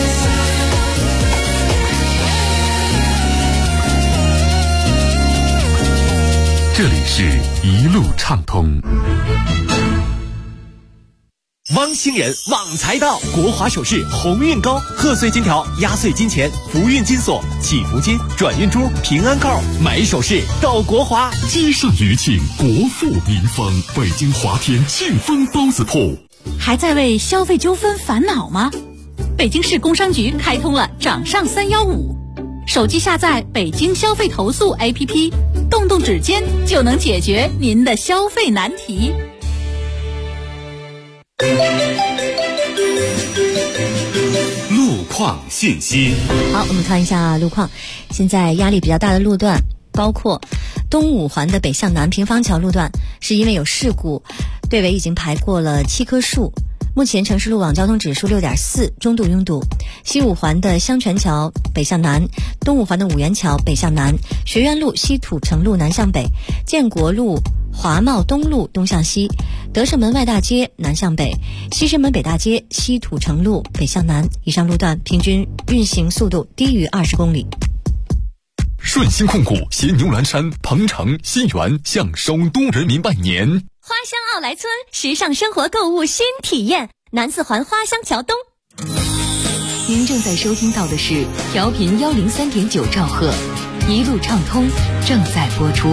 这里是一路畅通。 汪星人旺财到，国华首饰鸿运高，贺岁金条、压岁金钱、福运金锁、祈福金、转运珠、平安扣，买首饰到国华。 积善余庆，国富民丰。北京华天庆丰包子铺。 还在为消费纠纷烦恼吗？北京市工商局开通了掌上315，手机下载北京消费投诉 APP， 动动指尖就能解决您的消费难题。 创信息。 好，我们看一下路况。现在压力比较大的路段包括东五环的北向南平方桥路段，是因为有事故，队尾已经排过了7棵树。目前城市路网交通指数6.4，中度拥堵。西五环的香泉桥北向南，东五环的五元桥北向南，学院路西土城路南向北，建国路华贸东路东向西，德胜门外大街南向北，西直门北大街西土城路北向南。以上路段平均运行速度低于20公里。 顺鑫控股携牛栏山、鹏城、新源向首都人民拜年。 花乡奥莱村，时尚生活购物新体验，南四环花乡桥东。 您正在收听到的是调频103.9兆赫，一路畅通正在播出。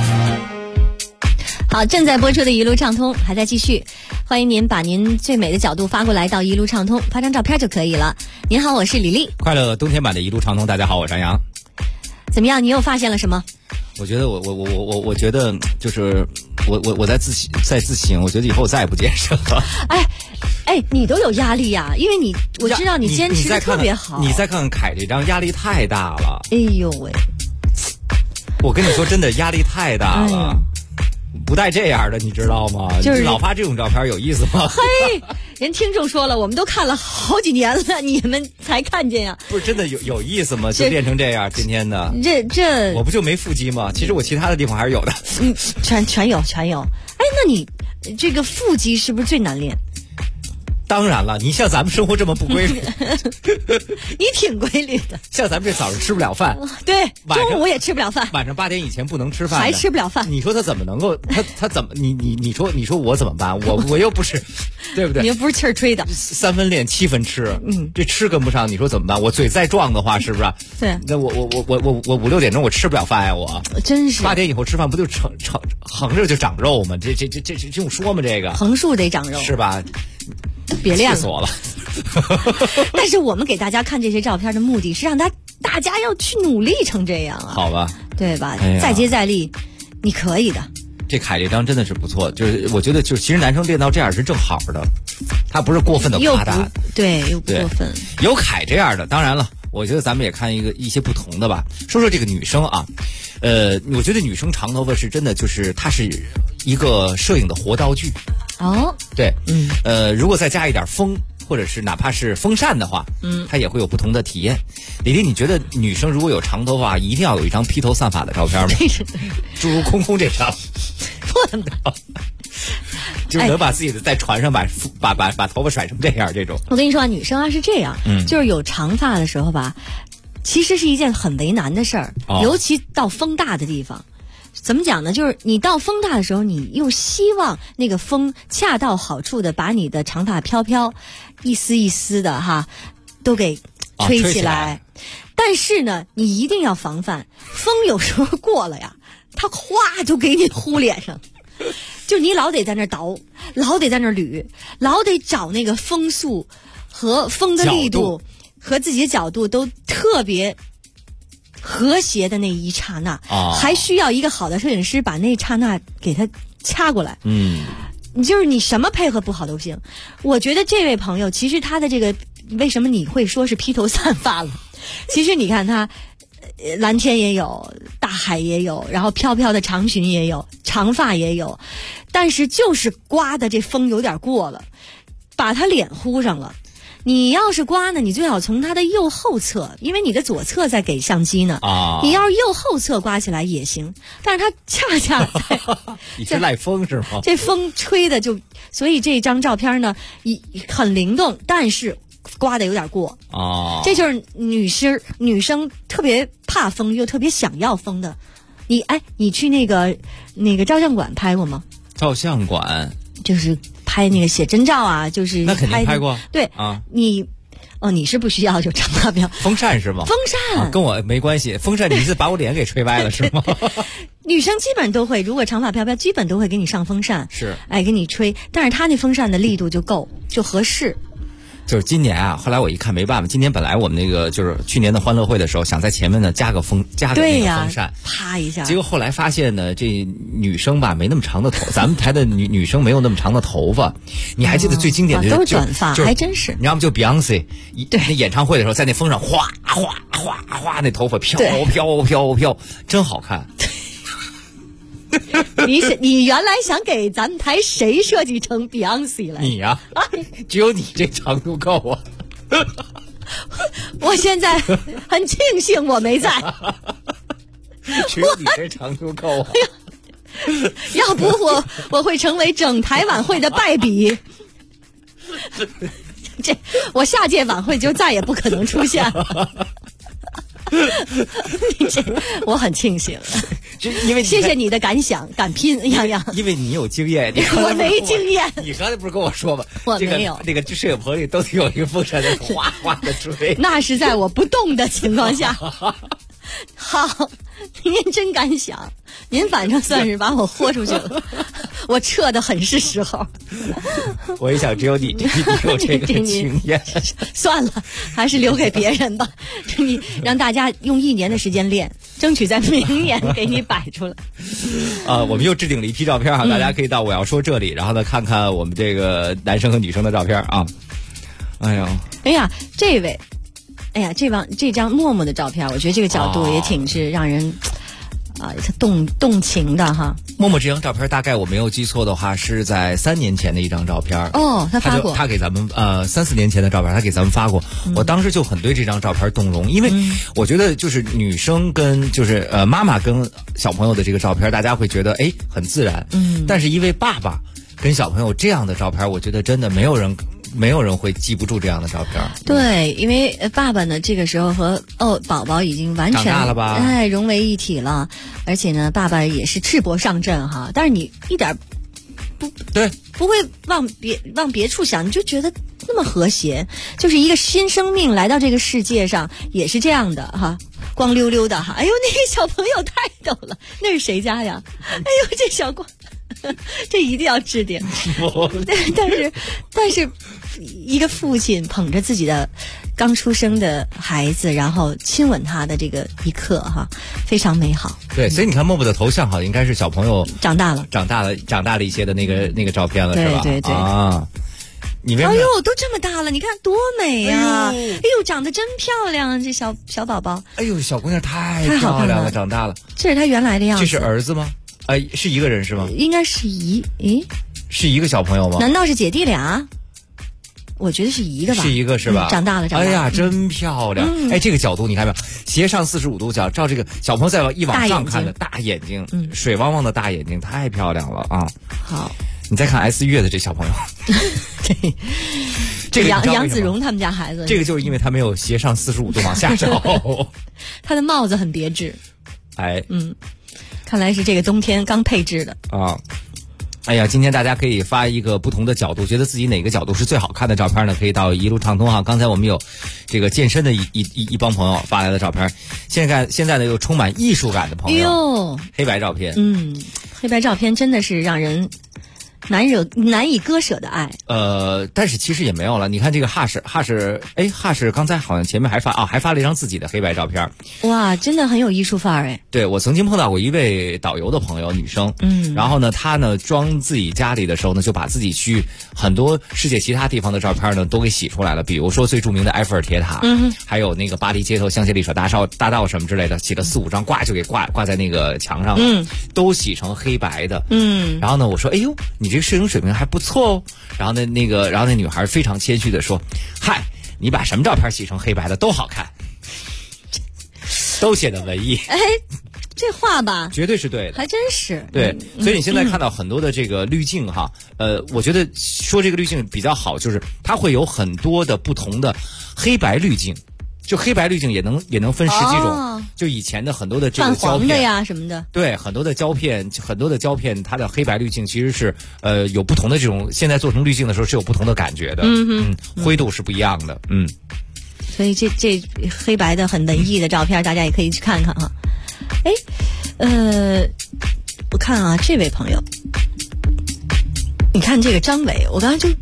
好，正在播出的一路畅通还在继续，欢迎您把您最美的角度发过来到一路畅通，发张照片就可以了。您好，我是李丽。 快乐冬天版的一路畅通，大家好，我是张扬。 怎么样？你又发现了什么？ 我觉得我觉得就是我在自省，我觉得以后我再也不健身了。 哎，你都有压力呀，因为我知道你坚持的特别好。 你再看看凯这张，压力太大了。 哎呦喂！ 我跟你说，真的压力太大了。不带这样的，你知道吗？ 就是老发这种照片有意思吗？ 嘿，人听众说了，我们都看了好几年了，你们才看见呀？ 不是真的有意思吗？就练成这样，今天的这我不就没腹肌吗？其实我其他的地方还是有的。 全有。哎，那你这个腹肌是不是最难练？ 当然了，你像咱们生活这么不规律， 你挺规律的。 像咱们这早上吃不了饭， 对，中午也吃不了饭， 晚上8点以前不能吃饭， 还吃不了饭。 你说他怎么能够？他怎么？你说我怎么办？我又不是，对不对？ 你又不是气儿吹的 ，3分练7分吃，这吃跟不上，你说怎么办？我嘴再壮的话，是不是？ 对， 那我5、6点钟我吃不了饭呀，我真是 8点以后吃饭不就横着就长肉吗？这用说吗？这个横竖得长肉， 是吧？ 别练了， 气死我了。 但是我们给大家看这些照片的目的是让大家要去努力成这样啊， 好吧， 对吧？再接再厉，你可以的。 这凯这张真的是不错，就是我觉得其实男生练到这样是正好的，他不是过分的夸大， 对，又不过分。 有凯这样的，当然了，我觉得咱们也看一些不同的吧。说这个女生啊，我觉得女生长头发是真的，就是它是一个摄影的活道具。 哦， 对，如果再加一点风，或者是哪怕是风扇的话，它也会有不同的体验。李丽，你觉得女生如果有长头发，一定要有一张披头散发的照片吗？诸如空空这张， 不能， 就是能把自己的在船上把头发甩成这样，这种。 我跟你说啊，女生啊是这样，就是有长发的时候吧，其实是一件很为难的事儿，尤其到风大的地方。怎么讲呢？就是你到风大的时候，你又希望那个风恰到好处的把你的长发飘飘一丝一丝的哈都给吹起来。但是呢，你一定要防范风，有时候过了呀，它哗就给你呼脸上。就你老得在那倒，老得在那捋，老得找那个风速和风的力度和自己的角度都特别和谐的那一刹那，还需要一个好的摄影师把那一刹那给他掐过来。就是你什么配合不好都行。我觉得这位朋友其实他的这个为什么你会说是披头散发了？其实你看他，蓝天也有，大海也有，然后飘飘的长裙也有，长发也有，但是就是刮的这风有点过了，把他脸糊上了。你要是刮呢，你最好从它的右后侧，因为你的左侧在给相机呢。你要是右后侧刮起来也行，但是它恰恰在你是赖风是吗？ 这风吹的就，所以这张照片呢很灵动，但是刮的有点过。这就是女生特别怕风又特别想要风的。你去那个照相馆拍过吗？ 照相馆就是拍那个写真照啊，就是那肯定拍过。 对啊，你是不需要有长发标风扇是吗？ 风扇跟我没关系，风扇你是把我脸给吹歪了是吗？ 女生基本都会，如果长发飘飘，基本都会给你上风扇， 是给你吹，但是他那风扇的力度就够，就合适。 就是今年啊，后来我一看没办法，今年本来我们那个就是去年的欢乐会的时候，想在前面呢加个那个风扇， 啪一下。 结果后来发现呢，这女生吧没那么长的头，咱们台的女生没有那么长的头发。你还记得最经典的都是短发，还真是。 你知道吗？就 Beyonce 那演唱会的时候，在那风上哗哗哗哗，那头发飘飘，真好看。 你原来想给咱们台谁设计成 Beyonce 来？ 你呀、只有你这长度够啊！ 我现在很庆幸我没在， 只有你这长度够啊！ 要不我会成为整台晚会的败笔。我下届晚会就再也不可能出现了。我很庆幸， 因为谢谢你的敢想敢拼，洋洋。 因为你有经验， 我没经验。 你刚才不是跟我说吗？ 我没有。 那个摄影棚里都得有一个风扇在哗哗的吹。 那是在我不动的情况下。好，您真敢想，您反正算是把我豁出去了，我撤的很是时候。 我一想，只有你有这个经验。 算了，还是留给别人吧。你让大家用1年的时间练，争取在明年给你摆出来。 我们又置顶了一批照片哈，大家可以到我要说这里，然后呢看看我们这个男生和女生的照片啊。哎呀， 这位。哎呀，这张默默的照片，我觉得这个角度也挺是让人动情的哈。 默默这张照片大概我没有记错的话是在3年前的一张照片。 他发过， 他给咱们3、4年前的照片他给咱们发过。我当时就很对这张照片动容，因为我觉得就是女生跟就是妈妈跟小朋友的这个照片，大家会觉得很自然。但是因为爸爸跟小朋友这样的照片，我觉得真的没有人会记不住这样的照片。 对，因为爸爸呢这个时候和宝宝已经完全长大了吧， 融为一体了，而且呢爸爸也是赤膊上阵哈。但是你一点不会往别处想，你就觉得那么和谐，就是一个新生命来到这个世界上也是这样的哈，光溜溜的哈。哎呦，那个小朋友太逗了，那是谁家呀？哎呦，这小光。这一定要置顶。但是一个父亲捧着自己的刚出生的孩子，然后亲吻他的这个一刻哈，非常美好。 对，所以你看默默的头像好像应该是小朋友长大了一些的那个照片了，是吧？ 对啊。你哎呦，都这么大了，你看多美呀！哎呦，长得真漂亮，这小宝宝。 哎呦，小姑娘太漂亮了，长大了。 这是他原来的样子。 这是儿子吗？是一个人是吗？ 应该是是一个小朋友吗？ 难道是姐弟俩？我觉得是一个吧。 是一个是吧？ 长大了。 哎呀，真漂亮！这个角度你看没有？斜上45度角，照这个小朋友再往上看的大眼睛，水汪汪的大眼睛，太漂亮了啊！ 好， 你再看 S 月的这小朋友，这个杨子荣他们家孩子， 这个就是因为他没有斜上45度往下照， 他的帽子很别致。看来是这个冬天刚配置的啊！哎呀，今天大家可以发一个不同的角度，觉得自己哪个角度是最好看的照片呢？可以到一路畅通哈。刚才我们有这个健身的一帮朋友发来的照片，现在呢有充满艺术感的朋友，黑白照片。 黑白照片真的是让人难以割舍的爱。 但是其实也没有了。你看这个哈士刚才好像前面还发了一张自己的黑白照片。 哇，真的很有艺术范儿哎。 对，我曾经碰到过一位导游的朋友，女生。然后呢，她呢装自己家里的时候呢，就把自己去很多世界其他地方的照片呢都给洗出来了。比如说最著名的埃菲尔铁塔，还有那个巴黎街头香榭丽舍大道什么之类的，洗了4、5张，就给挂在那个墙上了，都洗成黑白的。然后呢，我说，哎呦，你这个摄影水平还不错哦。然后那女孩非常谦虚的说：“嗨，你把什么照片洗成黑白的都好看，都写的文艺。” 这话吧， 绝对是对的， 还真是对。所以你现在看到很多的这个滤镜哈，我觉得说这个滤镜比较好，就是它会有很多的不同的黑白滤镜。就黑白滤镜也能分10几种，就以前的很多的这个胶片泛黄的呀什么的， 对，很多的胶片，它的黑白滤镜其实是有不同的这种，现在做成滤镜的时候是有不同的感觉的，灰度是不一样的， 所以这黑白的很文艺的照片，大家也可以去看看哈。我看啊，这位朋友，你看这个张伟，我刚才就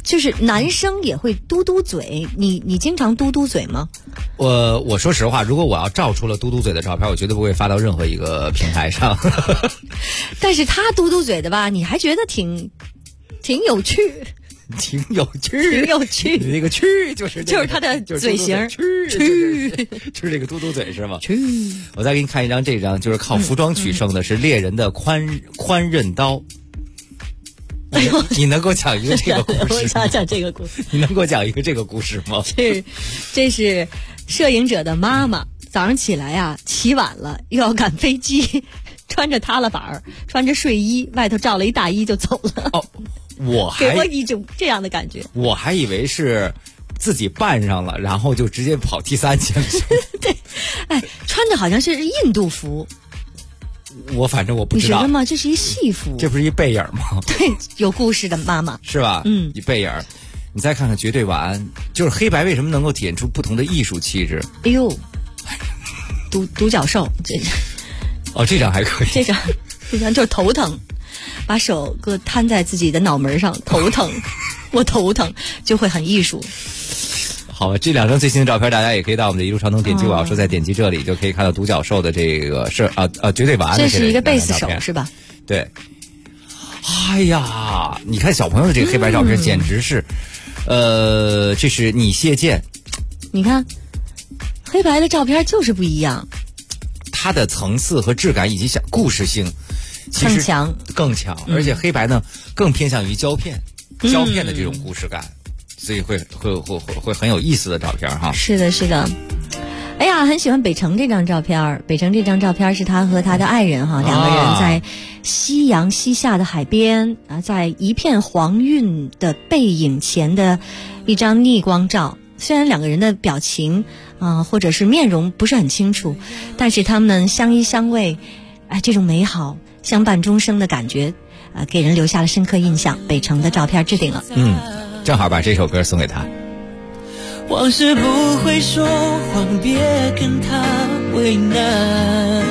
就是男生也会嘟嘟嘴，你经常嘟嘟嘴吗？ 我说实话，如果我要照出了嘟嘟嘴的照片，我绝对不会发到任何一个平台上。 但是他嘟嘟嘴的吧，你还觉得挺有趣。 挺有趣，那个趣就是他的嘴型， 趣就是这个嘟嘟嘴是吗？我再给你看一张，这张就是靠服装取胜的，是猎人的宽刃刀。你能给我讲一个这个故事？ 我想讲这个故事。 你能给我讲一个这个故事吗？ 这是摄影者的妈妈，早上起来啊，起晚了，又要赶飞机，穿着塌了板，穿着睡衣，外头罩了一大衣就走了。 哦。 给我一种这样的感觉， 我还以为是自己扮上了，然后就直接跑T3去了。 对，穿的好像是印度服。 反正我不知道。 你觉得吗？这是一戏服。 这不是一背影吗？ 对，有故事的妈妈是吧？一背影。你再看看绝对晚安，就是黑白为什么能够体现出不同的艺术气质？ 哎呦，独角兽这张还可以。 这张就是头疼。把手摊在自己的脑门上，头疼，我头疼，就会很艺术。 好吧，这2张最新的照片，大家也可以到我们的一路畅通点击我要说，再点击这里就可以看到独角兽的这个是绝对晚安的。 这是一个贝斯手是吧？ 对。哎呀，你看小朋友的这个黑白照片，简直是，这是你谢剑。 你看，黑白的照片就是不一样， 它的层次和质感以及故事性。其实更强，而且黑白呢更偏向于胶片的这种故事感，所以会很有意思的照片哈。 是的。哎呀，很喜欢北城这张照片。北城这张照片是他和他的爱人哈，两个人在夕阳西下的海边啊，在一片黄晕的背影前的一张逆光照。虽然两个人的表情或者是面容不是很清楚，但是他们相依相偎，这种美好相伴终生的感觉，给人留下了深刻印象。北城的照片置顶了。 正好把这首歌送给他。 往事不会说谎，别跟他为难。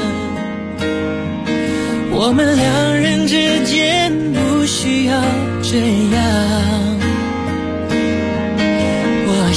我们两人之间不需要这样。我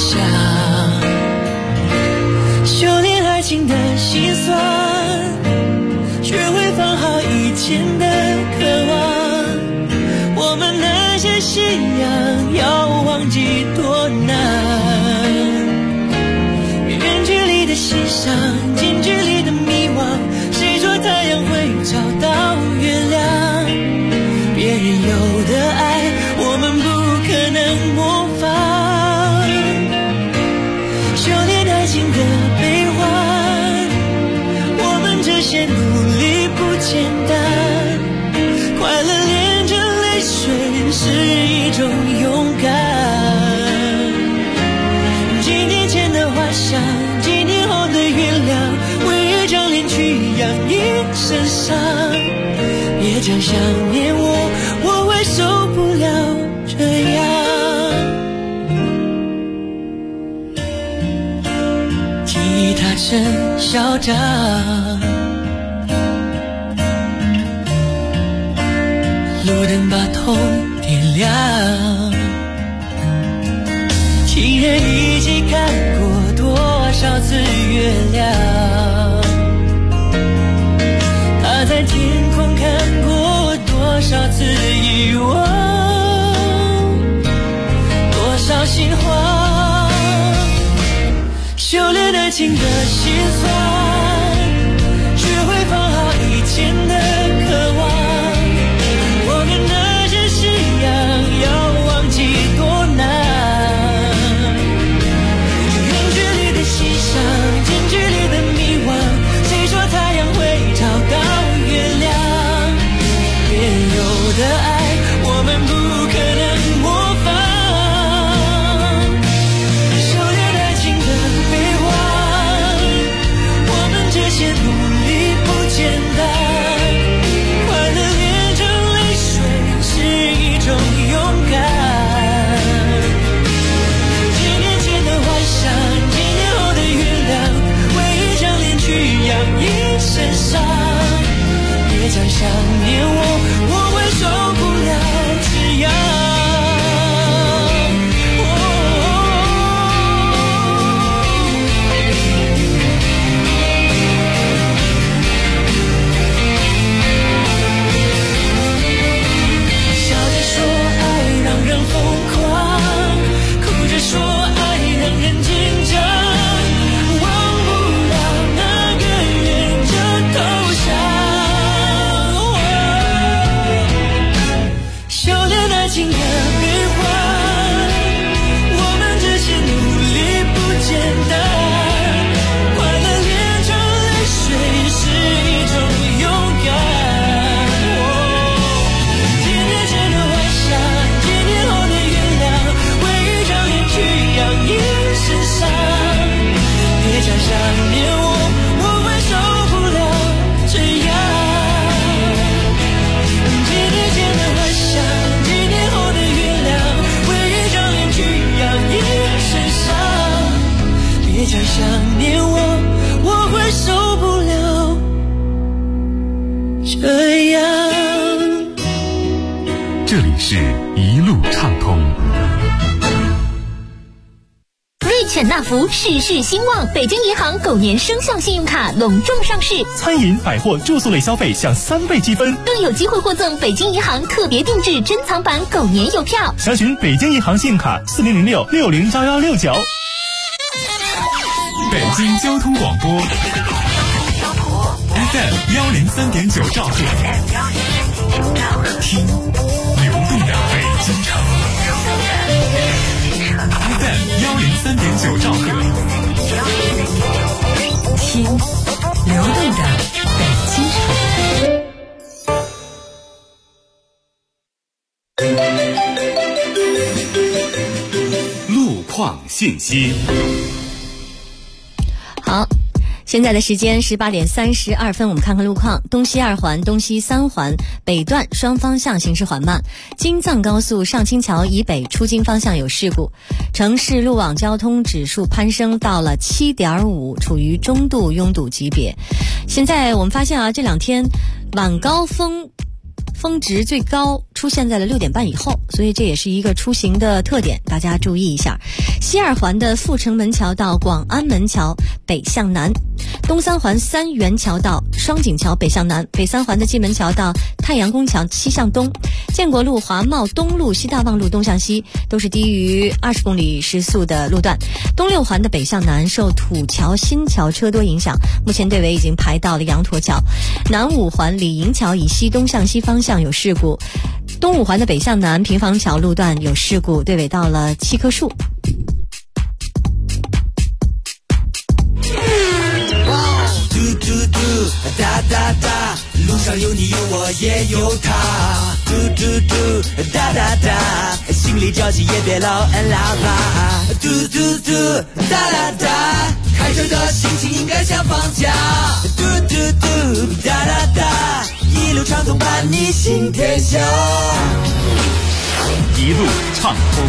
想修炼爱情的心酸，学会放好以前的渴望，我们那些信仰要忘记多难。远距离的欣赏，近距离的迷惘，谁说太阳会找到月亮？别人有的爱，我们不可能模仿。修炼爱情的悲欢，我们这些努力不简单，快乐连着泪水是一种勇敢。几年前的花香，几年后的原谅，为一张脸去养一身伤。别讲想念我，我会受不了这样。吉他真嚣张，路灯把痛点亮，情人一起看过多少次月亮，他在天空看过多少次遗忘，多少心慌。修炼爱情的心酸，学会放好以前的渴望，我们那些信仰要忘记多难。远距离的欣赏，近距离的迷惘，谁说太阳会找到月亮？别人有的爱，我们不可能模仿。修炼爱情的悲欢， 是一路畅通。 瑞犬纳福事事兴旺，北京银行狗年生肖信用卡隆重上市， 餐饮、百货、住宿类消费享3倍积分， 更有机会获赠北京银行特别定制珍藏版狗年邮票。 详询北京银行信用卡4006-601169。 北京交通广播 FM103.9兆赫，听流动的北京城。FM103.9兆赫， 听流动的北京城。路况信息。 好，现在的时间18点32分，我们看看路况。东西2环、东西3环北段双方向行驶缓慢，京藏高速上清桥以北出京方向有事故，城市路网交通指数攀升到了7.5，处于中度拥堵级别。现在我们发现这2天晚高峰值最高出现在了6点半以后，所以这也是一个出行的特点，大家注意一下。西2环的阜成门桥到广安门桥北向南，东3环3元桥到双井桥北向南，北3环的蓟门桥到太阳宫桥西向东，建国路、华贸东路、西大望路东向西都是低于20公里时速的路段。东6环的北向南受土桥、新桥车多影响，目前队尾已经排到了羊驼桥。南5环李营桥以西东向西方向有事故，东5环的北向南平房桥路段有事故，队尾到了7棵树。 嘟嘟嘟，哒哒哒，路上有你有我也有他。嘟嘟嘟，哒哒哒，心里着急也别老按喇叭。嘟嘟嘟，哒哒哒，开车的心情应该像放假。嘟嘟嘟，哒哒哒，一路畅通伴你行天下。 一路畅通。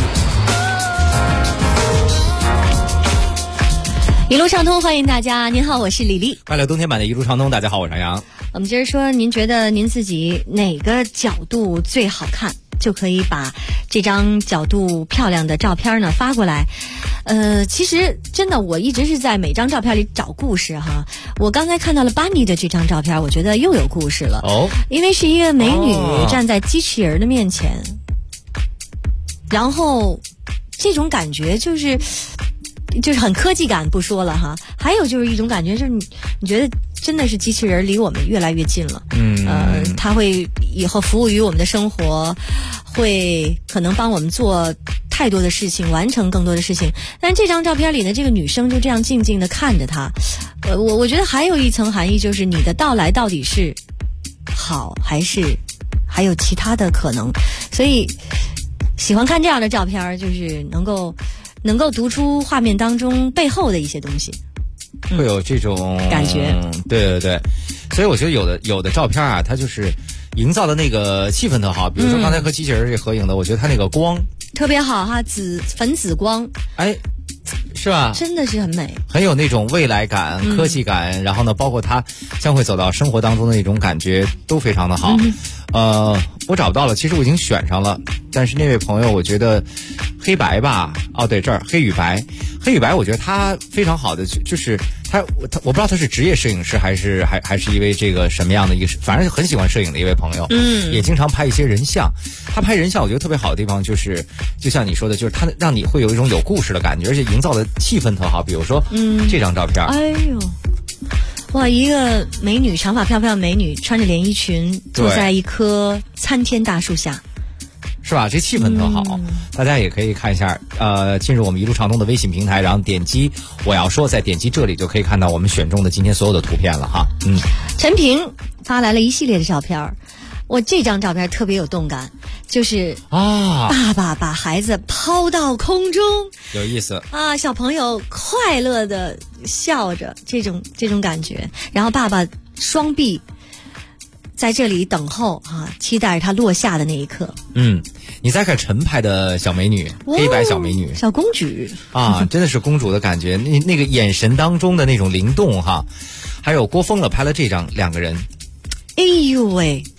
一路畅通，欢迎大家。您好，我是李丽。 快乐冬天版的一路畅通，大家好，我是杨洋。 我们接着说，您觉得您自己哪个角度最好看，就可以把这张角度漂亮的照片呢发过来。其实真的，我一直是在每张照片里找故事哈。我刚才看到了班尼的这张照片，我觉得又有故事了。因为是一个美女站在机器人的面前，然后这种感觉就是很科技感，不说了哈。还有就是一种感觉，就是你觉得真的是机器人离我们越来越近了。它会以后服务于我们的生活，会可能帮我们做太多的事情，完成更多的事情。但这张照片里的这个女生就这样静静地看着他。我觉得还有一层含义，就是你的到来到底是好还是还有其他的可能。所以喜欢看这样的照片，就是能够读出画面当中背后的一些东西， 会有这种感觉。 对对对，所以我觉得有的照片啊，它就是营造的那个气氛特好。比如说刚才和机器人这合影的，我觉得它那个光特别好哈，粉紫光， 是吧？ 真的是很美， 很有那种未来感、科技感。然后呢，包括它将会走到生活当中的那种感觉，都非常的好。我找不到了，其实我已经选上了，但是那位朋友，我觉得黑白吧，对，这儿黑与白，我觉得他非常好的，就是我不知道他是职业摄影师还是一位这个什么样的一个，反正很喜欢摄影的一位朋友，也经常拍一些人像。他拍人像，我觉得特别好的地方就是，就像你说的，就是他让你会有一种有故事的感觉，而且营造的气氛特好。比如说，这张照片， 哎呦。哇，一个美女，长发飘飘的美女，穿着连衣裙，坐在一棵参天大树下， 是吧？这气氛特好，大家也可以看一下。进入我们一路畅通的微信平台，然后点击我要说，再点击这里就可以看到我们选中的今天所有的图片了哈。 陈平发来了一系列的照片，我这张照片特别有动感，就是爸爸把孩子抛到空中， 有意思啊！小朋友快乐的笑着，这种感觉。然后爸爸双臂在这里等候期待他落下的那一刻。 你再看陈拍的小美女，黑白小美女， 小公主真的是公主的感觉，那个眼神当中的那种灵动哈。还有郭峰了拍了这张两个人， 哎呦喂！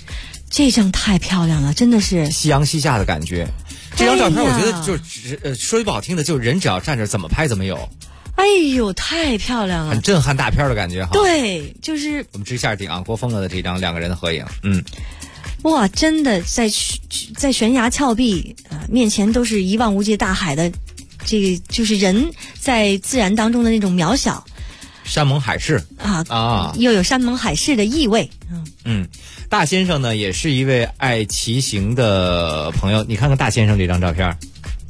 这张太漂亮了，真的是夕阳西下的感觉。这张照片我觉得就是说句不好听的，就是人只要站着怎么拍怎么有。 哎呦，太漂亮了， 很震撼大片的感觉哈。 对，就是我们直下顶国风了的这张两个人的合影。 哇，真的在悬崖峭壁面前都是一望无际大海的，这个就是人在自然当中的那种渺小。 山盟海誓又有山盟海誓的意味。 大先生呢也是一位爱骑行的朋友，你看看大先生这张照片。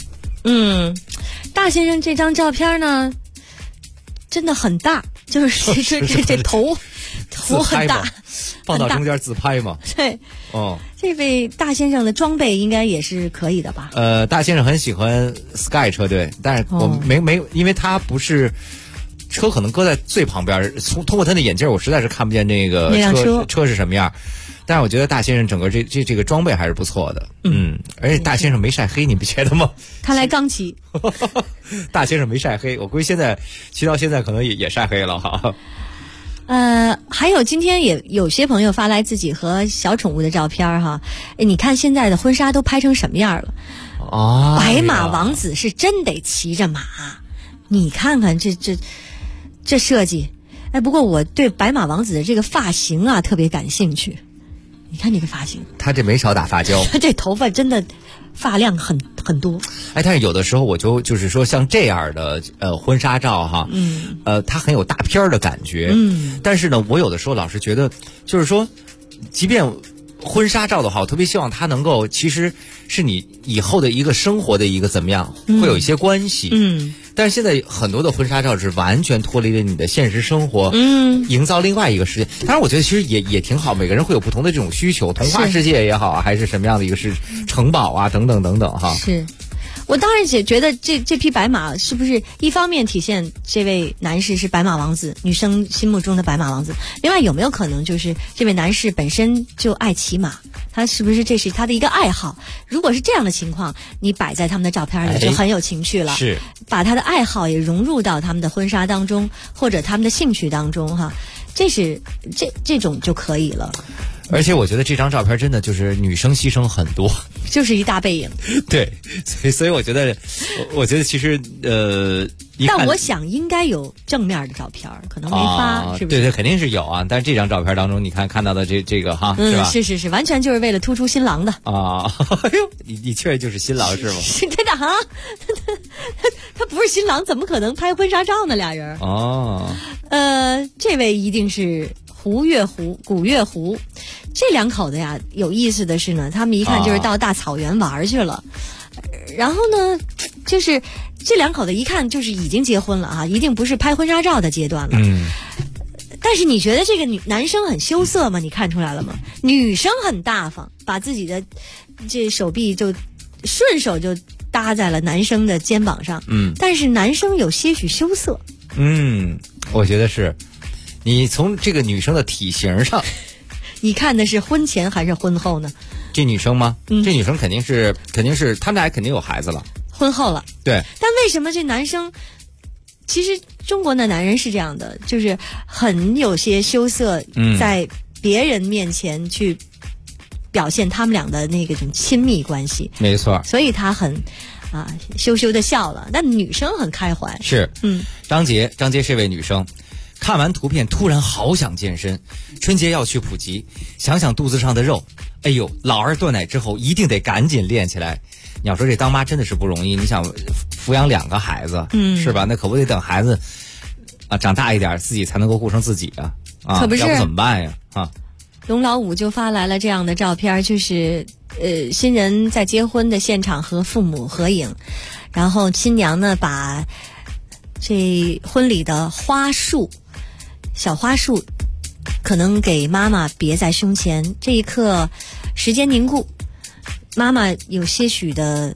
大先生这张照片呢真的很大，就是这头很大， 放到中间自拍嘛。 对，这位大先生的装备应该也是可以的吧？ 大先生很喜欢 Sky 车队，但是我没，因为他不是车，可能搁在最旁边，通过他的眼镜，我实在是看不见那个车是什么样。但是我觉得大先生整个这个装备还是不错的。而且大先生没晒黑，你不觉得吗？ 看来刚骑。 大先生没晒黑，我估计现在骑到现在可能也晒黑了哈。 还有今天也有些朋友发来自己和小宠物的照片哈。你看现在的婚纱都拍成什么样了？白马王子是真得骑着马，你看看这设计。不过我对白马王子的这个发型啊特别感兴趣。你看这个发型， 他这没少打发胶， 他这头发真的发量很多。 但是有的时候我就是说像这样的婚纱照哈，它很有大片的感觉。但是呢，我有的时候老是觉得，就是说，即便婚纱照的话，我特别希望它能够其实是你以后的一个生活的一个怎么样，会有一些关系。但是现在很多的婚纱照是完全脱离了你的现实生活，营造另外一个世界。当然我觉得其实也挺好，每个人会有不同的这种需求，童话世界也好啊，还是什么样的一个是城堡啊等等等等哈。 是，我当然也觉得这匹白马是不是一方面体现这位男士是白马王子，女生心目中的白马王子，另外有没有可能就是这位男士本身就爱骑马，他是不是这是他的一个爱好？如果是这样的情况，你摆在他们的照片里就很有情趣了。 是， 把他的爱好也融入到他们的婚纱当中，或者他们的兴趣当中哈，这种就可以了。 而且我觉得这张照片真的就是女生牺牲很多， 就是一大背影。 对，所以我觉得其实但我想应该有正面的照片，可能没发，是不是？ 对，肯定是有啊。但是这张照片当中，你看到的这个哈，是吧？ 是，完全就是为了突出新郎的啊！哎呦，你确实就是新郎是吗？ 是真的哈，他不是新郎，怎么可能拍婚纱照呢？俩人这位一定是古月湖，这两口子呀，有意思的是呢，他们一看就是到大草原玩去了，然后呢，就是这两口子一看就是已经结婚了啊，一定不是拍婚纱照的阶段了。但是你觉得这个男生很羞涩吗？你看出来了吗？女生很大方，把自己的这手臂就顺手就搭在了男生的肩膀上。但是男生有些许羞涩。 我觉得是。你从这个女生的体型上， 你看的是婚前还是婚后呢？ 这女生吗？这女生肯定是，他们俩肯定有孩子了， 婚后了。 对。 但为什么这男生，其实中国的男人是这样的，就是很有些羞涩，在别人面前去表现他们俩的那种亲密关系。 没错。 所以他很羞羞的笑了，但女生很开怀。 是。张杰是位女生。看完图片突然好想健身，春节要去普吉，想想肚子上的肉，哎呦，老二断奶之后一定得赶紧练起来。你要说这当妈真的是不容易，你想抚养2个孩子，是吧？那可不得等孩子长大一点，自己才能够顾上自己啊！ 可不是， 要不怎么办呀？ 龙老五就发来了这样的照片，就是新人在结婚的现场和父母合影，然后新娘呢把这婚礼的小花束可能给妈妈别在胸前，这一刻时间凝固，妈妈有些许的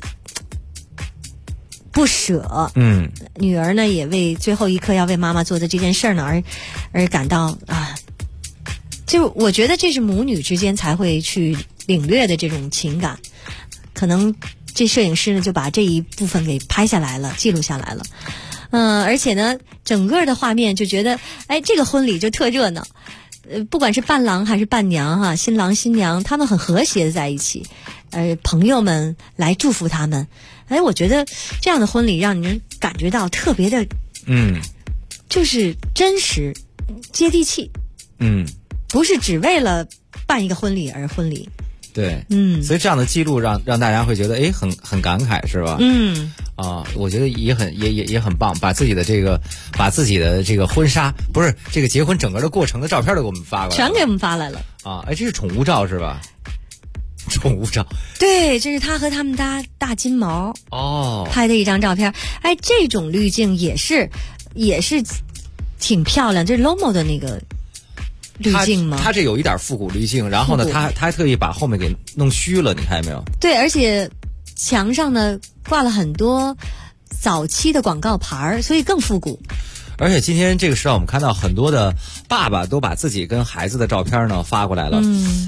不舍。女儿呢也为最后一刻要为妈妈做的这件事呢而感到就我觉得这是母女之间才会去领略的这种情感。可能这摄影师呢就把这一部分给拍下来了，记录下来了。而且呢整个的画面就觉得这个婚礼就特热闹， 不管是伴郎还是伴娘哈，新郎新娘他们很和谐的在一起，朋友们来祝福他们。我觉得这样的婚礼让人感觉到特别的，就是真实、接地气。不是只为了办一个婚礼而婚礼。 对，所以这样的记录让大家会觉得很感慨，是吧？我觉得也很棒，把自己的这个婚纱不是这个结婚整个的过程的照片都给我们发过来了， 全给我们发来了啊！这是宠物照是吧？宠物照， 对，这是他和他们家大金毛拍的一张照片。这种滤镜也是挺漂亮，这是 Lomo 的那个滤镜吗？ 它这有一点复古滤镜，然后呢，他还特意把后面给弄虚了，你看见没有？ 对，而且墙上呢挂了很多早期的广告牌，所以更复古。 而且今天这个时候，我们看到很多的爸爸都把自己跟孩子的照片呢发过来了。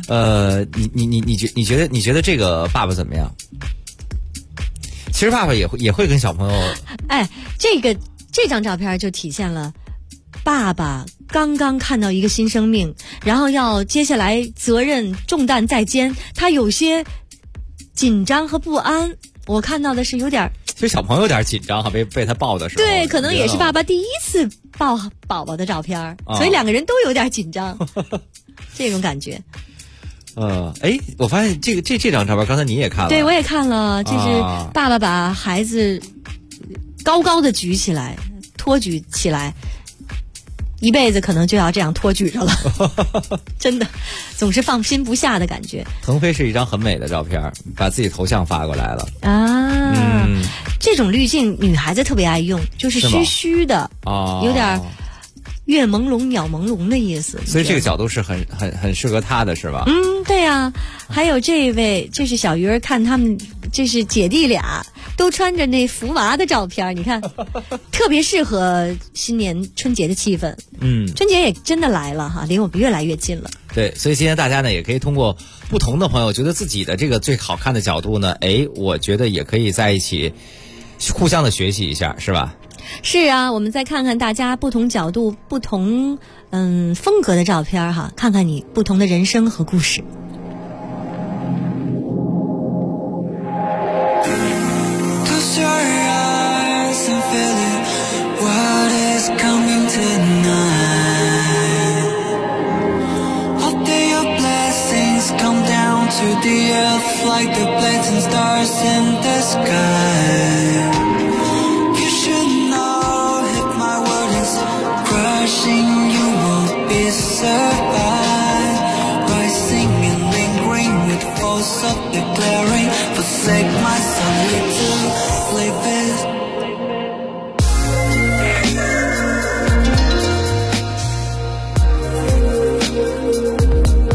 你觉得这个爸爸怎么样？其实爸爸也会跟小朋友。 这张照片就体现了爸爸刚刚看到一个新生命，然后要接下来责任重担在肩，他有些紧张和不安。我看到的是有点， 其实小朋友有点紧张哈，被他抱的时候， 对，可能也是爸爸第一次抱宝宝的照片，所以两个人都有点紧张，这种感觉。 我发现这张照片，刚才你也看了， 对，我也看了，这是爸爸把孩子高高的举起来，托举起来。一辈子可能就要这样托举着了，真的，总是放心不下的感觉。 腾飞是一张很美的照片，把自己头像发过来了这种滤镜女孩子特别爱用，就是虚虚的，有点月朦胧鸟朦胧的意思。 所以这个角度是很适合她的，是吧？ 对呀。还有这位，这是小鱼儿看他们，这是姐弟俩都穿着那福娃的照片，你看特别适合新年春节的气氛。春节也真的来了哈，离我们越来越近了。 对，所以今天大家呢也可以通过不同的朋友觉得自己的这个最好看的角度呢，我觉得也可以在一起互相的学习一下，是吧？ 是啊，我们再看看大家不同角度、不同风格的照片哈，看看你不同的人生和故事。 Close your eyes and feel it. What is coming tonight? All day your blessings come down to the earth like the blazing stars in the sky. You should know if my word is crushing, you won't be survived. Rising and lingering with force of declaring, forsake my solitude, live it.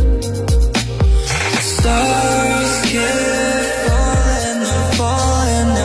Stars keep falling and falling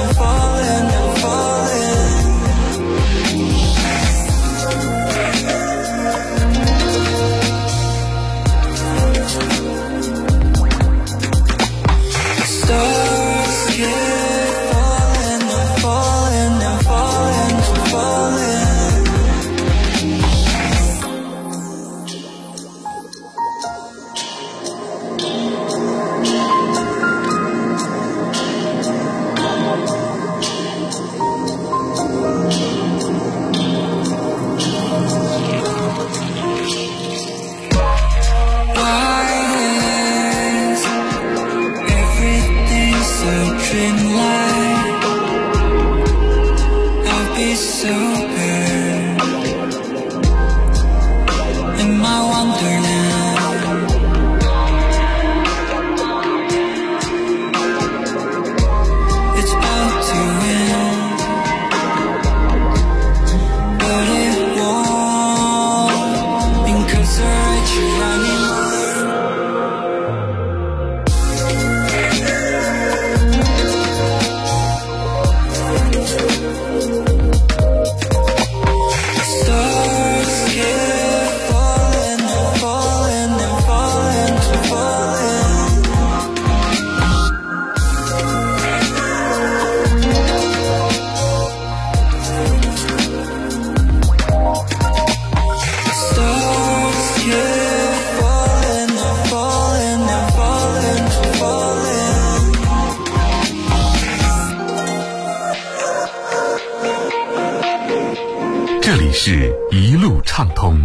是一路畅通。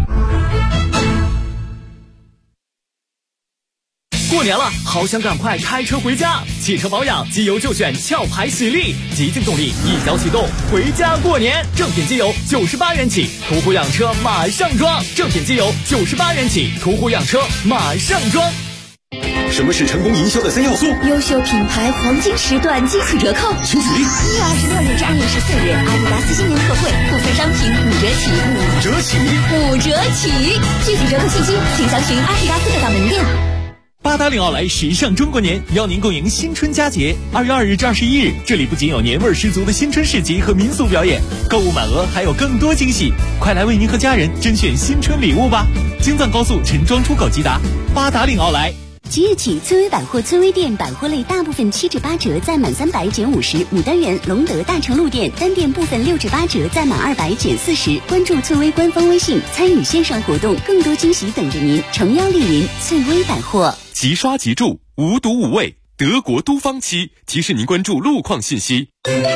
过年了，好想赶快开车回家。汽车保养，机油就选壳牌喜力，极净动力，一脚启动，回家过年。正品机油98元起，途虎养车马上装。正品机油98元起，途虎养车马上装。 什么是成功营销的3要素？ 优秀品牌黄金时段惊喜折扣， 请举例。 1月26日至2月14日，阿迪达斯新年特惠，部分商品5折起，5折起，5折起。具体折扣信息，请详询阿迪达斯各大门店。 八达岭奥莱时尚中国年，邀您共迎新春佳节。2月2日至21日，这里不仅有年味十足的新春市集和民俗表演，购物满额还有更多惊喜，快来为您和家人甄选新春礼物吧！京藏高速陈庄出口吉达，八达岭奥莱。 即日起，翠微百货翠微店百货类大部分7至8折，再满300减50。牡丹园、隆德大成路店单店部分6至8折，再满200减40。关注翠微官方微信，参与线上活动，更多惊喜等着您。诚邀莅临翠微百货。 即刷即住，无毒无味，德国都方漆提示您关注路况信息。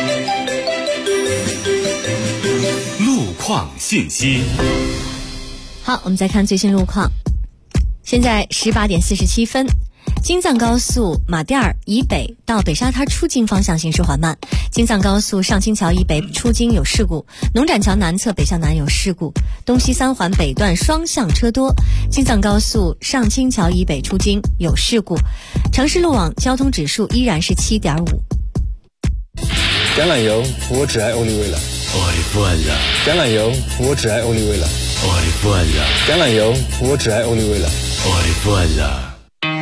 路况信息。 好，我们再看最新路况。现在18点47分，京藏高速马甸儿以北到北沙滩出京方向行驶缓慢，京藏高速上清桥以北出京有事故，农展桥南侧北向南有事故，东西3环北段双向车多，京藏高速上清桥以北出京有事故，城市路网交通指数依然是7.5。 橄榄油，我只爱欧丽味了。 爱惯了。 橄榄油，我只爱欧丽味了。 爱惯了。 橄榄油，我只爱欧丽味了。 爱惯了。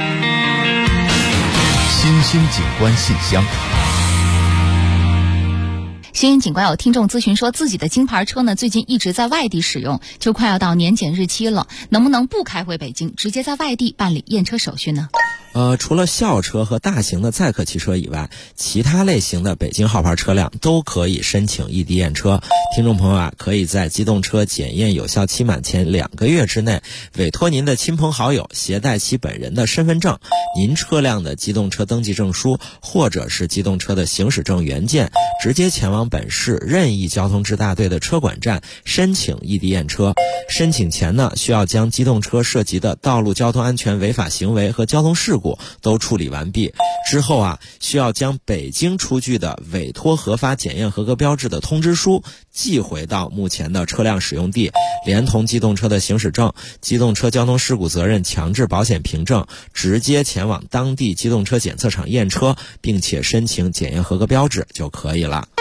新兴景观信箱。 新景观有听众咨询说，自己的金牌车呢最近一直在外地使用，就快要到年检日期了，能不能不开回北京，直接在外地办理验车手续呢？ 除了校车和大型的载客汽车以外，其他类型的北京号牌车辆都可以申请异地验车。听众朋友啊，可以在机动车检验有效期满前2个月之内，委托您的亲朋好友携带其本人的身份证、您车辆的机动车登记证书或者是机动车的行驶证原件，直接前往本市任意交通支大队的车管站申请异地验车。申请前呢，需要将机动车涉及的道路交通安全违法行为和交通事故都处理完毕之后啊，需要将北京出具的委托核发检验合格标志的通知书寄回到目前的车辆使用地，连同机动车的行驶证、机动车交通事故责任强制保险凭证，直接前往当地机动车检测场验车，并且申请检验合格标志就可以了。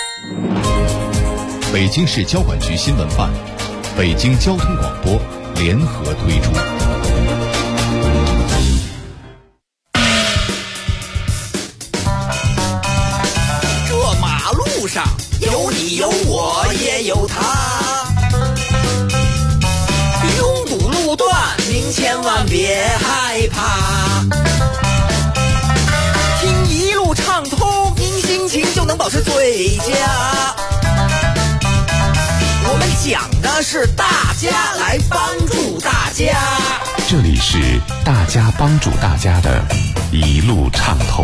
北京市交管局新闻办、北京交通广播联合推出。 这马路上有你有我也有他，拥堵路段您千万别害怕，听一路畅通，您心情就能保持最佳。我们讲的是大家来帮助大家， 这里是大家帮助大家的一路畅通。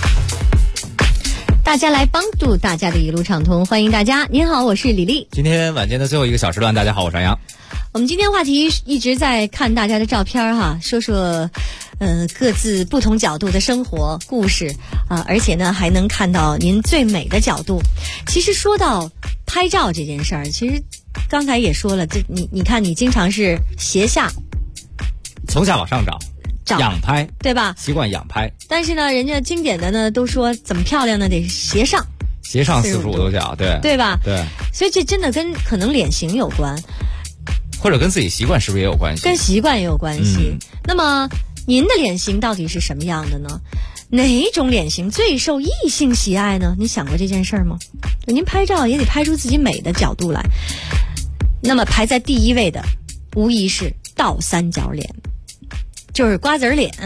大家来帮助大家的一路畅通，欢迎大家。您好，我是李丽。 今天晚间的最后一个小时段，大家好，我是杨洋。 我们今天话题一直在看大家的照片哈，说说各自不同角度的生活故事啊，而且呢还能看到您最美的角度。其实说到拍照这件事儿，其实刚才也说了，这你看你经常是斜下， 从下往上找仰拍， 对吧？ 习惯仰拍。 但是呢，人家经典的呢都说怎么漂亮呢，得斜上 45度角，对吧？ 对， 所以这真的跟可能脸型有关， 或者跟自己习惯是不是也有关系？ 跟习惯也有关系。那么您的脸型到底是什么样的呢？哪种脸型最受异性喜爱呢？你想过这件事儿吗？您拍照也得拍出自己美的角度来。那么排在第一位的无疑是倒三角脸，就是瓜子脸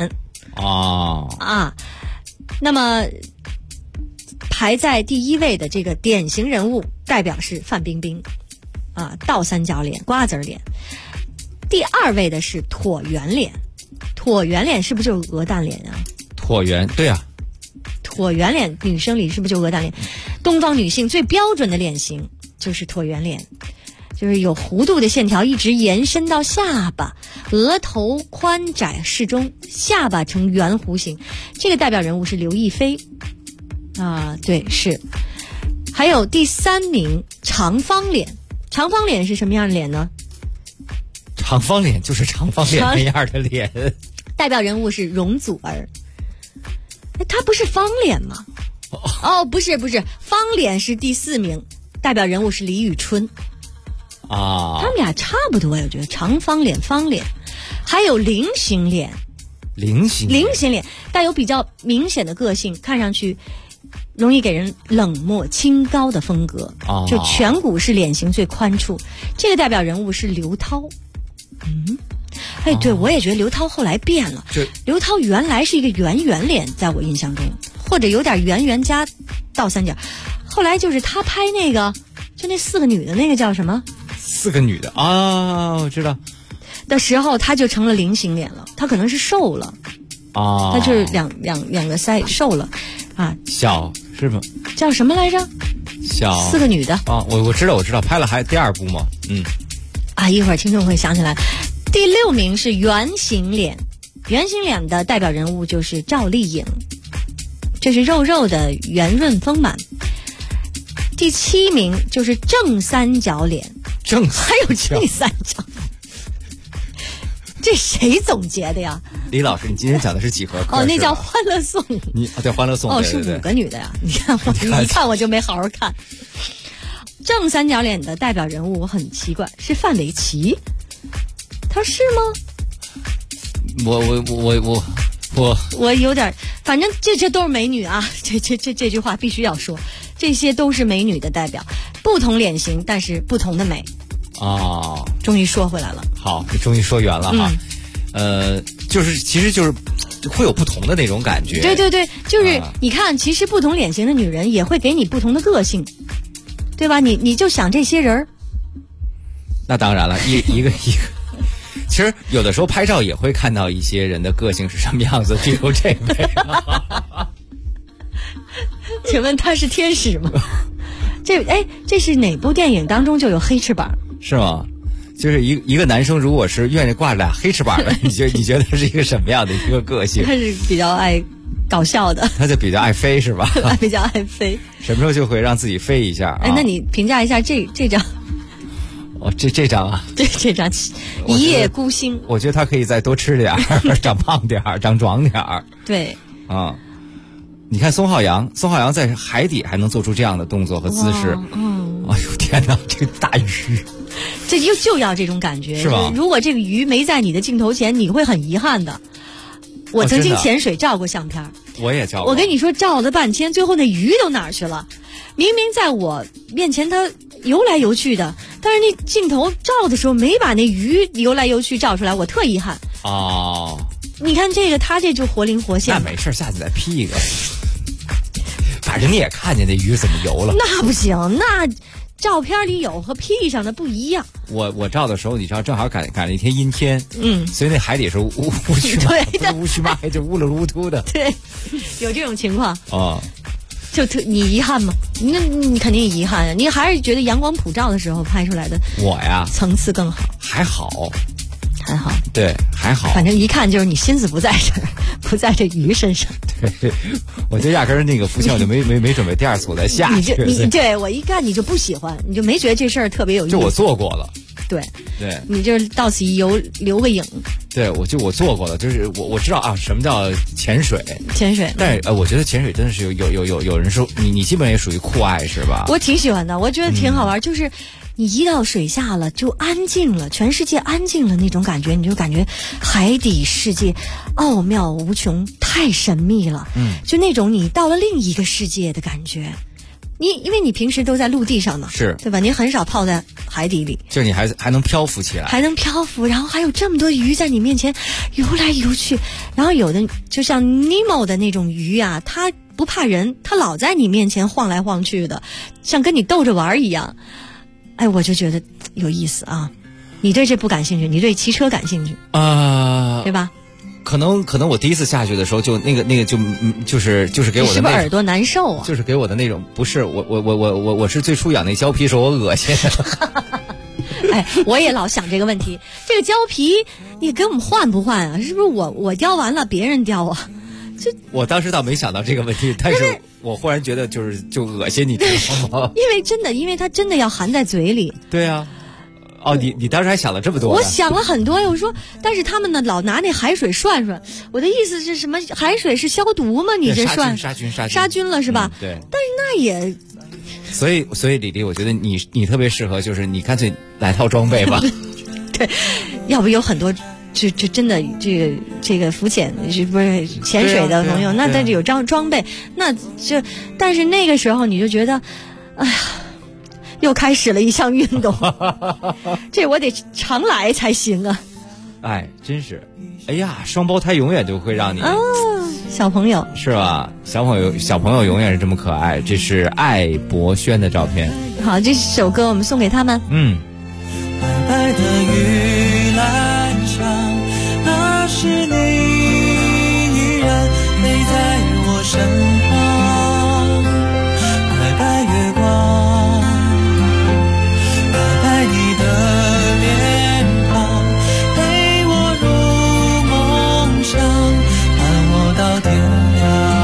那么排在第一位的这个典型人物代表是范冰冰倒三角脸、瓜子脸。第二位的是椭圆脸，椭圆脸是不是就是鹅蛋脸啊？ 椭圆，对啊， 椭圆脸女生里是不是就鹅蛋脸？东方女性最标准的脸型就是椭圆脸， 就是有弧度的线条一直延伸到下巴，额头宽窄适中，下巴呈圆弧形。这个代表人物是刘亦菲啊，对，是。还有第3名长方脸，长方脸是什么样的脸呢？ 长方脸就是长方脸那样的脸。 代表人物是容祖儿。他不是方脸吗？哦，不是，方脸是第4名，代表人物是李宇春。 啊， 他们俩差不多，我觉得长方脸、方脸，还有菱形脸。 菱形脸带有比较明显的个性，看上去容易给人冷漠清高的风格。就颧骨是脸型最宽处。这个代表人物是刘涛。哎，对，我也觉得刘涛后来变了。刘涛原来是一个圆脸，在我印象中，或者有点圆加倒三角。后来就是他拍那个，就那4个女的那个叫什么 ？4个女的啊，我知道。 的时候，他就成了菱形脸了。他可能是瘦了啊，他就是两个腮瘦了啊。 小是吗？ 叫什么来着？ 小 4个女的啊，我知道，拍了还第2部吗？ 啊，一会儿听众会想起来。第6名是圆形脸，圆形脸的代表人物就是赵丽颖，这是肉肉的圆润丰满。第7名就是正三角脸，还有正三角，这谁总结的呀？ 李老师，你今天讲的是几何课？ 那叫欢乐颂。 对，欢乐颂。 是5个女的呀！你看我一看我就没好好看。正三角脸的代表人物我很奇怪，是范玮琪。他是吗？我有点，反正这都是美女啊！这句话必须要说，这些都是美女的代表，不同脸型，但是不同的美。哦，终于说回来了。 好，你终于说圆了哈。其实就是会有不同的那种感觉。 对，就是你看，其实不同脸型的女人也会给你不同的个性，对吧？你就想这些人。 那当然了，一个。其实有的时候拍照也会看到一些人的个性是什么样子，比如这位。 请问他是天使吗？这是哪部电影当中就有黑翅膀？ 是吗？就是一个男生如果是愿意挂俩黑翅膀的，你觉得他是一个什么样的一个个性？ 他是比较爱搞笑的， 他就比较爱飞是吧？ 比较爱飞， 什么时候就会让自己飞一下？ 那你评价一下这张？ 这张啊， 这张一夜孤星， 我觉得他可以再多吃点儿，长胖点儿，长壮点儿。 对啊，你看宋浩阳在海底还能做出这样的动作和姿势。哎呦天哪，这个大鱼， 这就要这种感觉， 是吧？ 如果这个鱼没在你的镜头前，你会很遗憾的。我曾经潜水照过相片， 我也照过。 我跟你说，照了半天，最后那鱼都哪儿去了？明明在我面前，它游来游去的，但是那镜头照的时候没把那鱼游来游去照出来，我特遗憾。你看这个，他这就活灵活现。 那没事，下次再 P 一个。反正你也看见那鱼怎么游了。 那不行，那照片里有和 P 上的不一样。 我照的时候，你知道正好赶了一天阴天，所以那海底是乌黢嘛，不是乌黢嘛，就乌了乌秃的。 对，有这种情况就你遗憾吗？那你肯定遗憾啊！你还是觉得阳光普照的时候拍出来的我呀层次更好。 还好， 对， 还好。 反正一看就是你心思不在这儿，不在这鱼身上。 对，我就压根儿那个浮潜我就没准备第2次我再下去。 你对我一看你就不喜欢，你就没觉得这事儿特别有意思。 就我做过了。 对，你就是到此一游留个影。 对，我做过了，就是我知道啊，什么叫潜水。但是我觉得潜水真的是有人说你基本也属于酷爱是吧？ 我挺喜欢的，我觉得挺好玩，就是你一到水下了就安静了，全世界安静了那种感觉，你就感觉海底世界奥妙无穷，太神秘了。就那种你到了另一个世界的感觉。因为你平时都在陆地上嘛， 是对吧？你很少泡在海底里， 就你还能漂浮起来， 还能漂浮，然后还有这么多鱼在你面前游来游去，然后有的就像 Nemo 的那种鱼啊，它不怕人，它老在你面前晃来晃去的，像跟你逗着玩一样。哎，我就觉得有意思啊。你对这不感兴趣，你对骑车感兴趣对吧？ 可能我第一次下去的时候就那个就是给我的是不是耳朵难受啊？ 就是给我的那种不是我是最初养那胶皮时候我恶心。 哎，我也老想这个问题，这个胶皮你给我们换不换啊？是不是我雕完了别人雕啊？ 我当时倒没想到这个问题，但是我忽然觉得就恶心，你知道吗？ 因为它真的要含在嘴里。 对啊。哦，你当时还想了这么多？ 我想了很多呀，我说，但是他们呢老拿那海水涮涮，我的意思是什么？海水是消毒吗？你这涮杀菌了是吧？ 对。 但是那也。 所以李丽，我觉得你特别适合，就是你干脆来套装备吧。 对，要不有很多。这真的这个浮潜是不是潜水的朋友？那但是有装备，那但是那个时候你就觉得，哎呀，又开始了一项运动，这我得常来才行啊！ 哎，真是，哎呀，双胞胎永远就会让你小朋友是吧？小朋友永远是这么可爱。这是艾博轩的照片。 好，这首歌我们送给他们。 白白的玉兰上，那是你依然陪在我身旁。白白月光，白白你的脸庞，陪我入梦乡，伴我到天亮。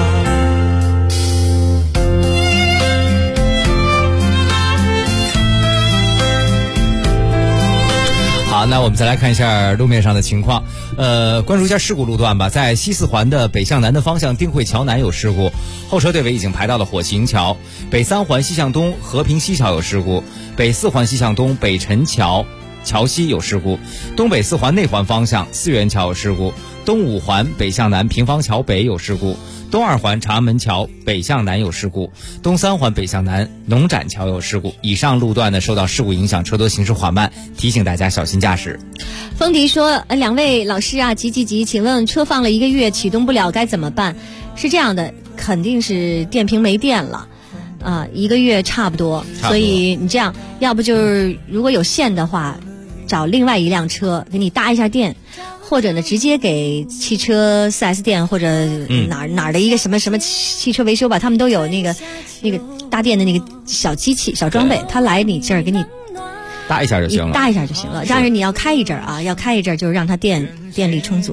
好，那我们再来看一下路面上的情况。关注一下事故路段吧。在西四环的北向南的方向，丁汇桥南有事故，后车队尾已经排到了火器营桥。北三环西向东和平西桥有事故，北四环西向东北辰桥桥西有事故，东北四环内环方向四元桥有事故，东五环北向南平房桥北有事故，东二环长安门桥北向南有事故，东三环北向南农展桥有事故。以上路段呢受到事故影响，车多行驶缓慢，提醒大家小心驾驶。 风迪说，两位老师啊，急，请问车放了1个月启动不了该怎么办？是这样的，肯定是电瓶没电了，1个月差不多。所以你这样，要不就是如果有线的话，找另外一辆车给你搭一下电，或者呢直接给汽车 4S 店或者哪儿的一个什么汽车维修吧，他们都有那个搭电的那个小机器小装备，他来你这儿给你搭一下就行了， 搭一下就行了。但是你要开一阵儿啊，就是让它电力充足。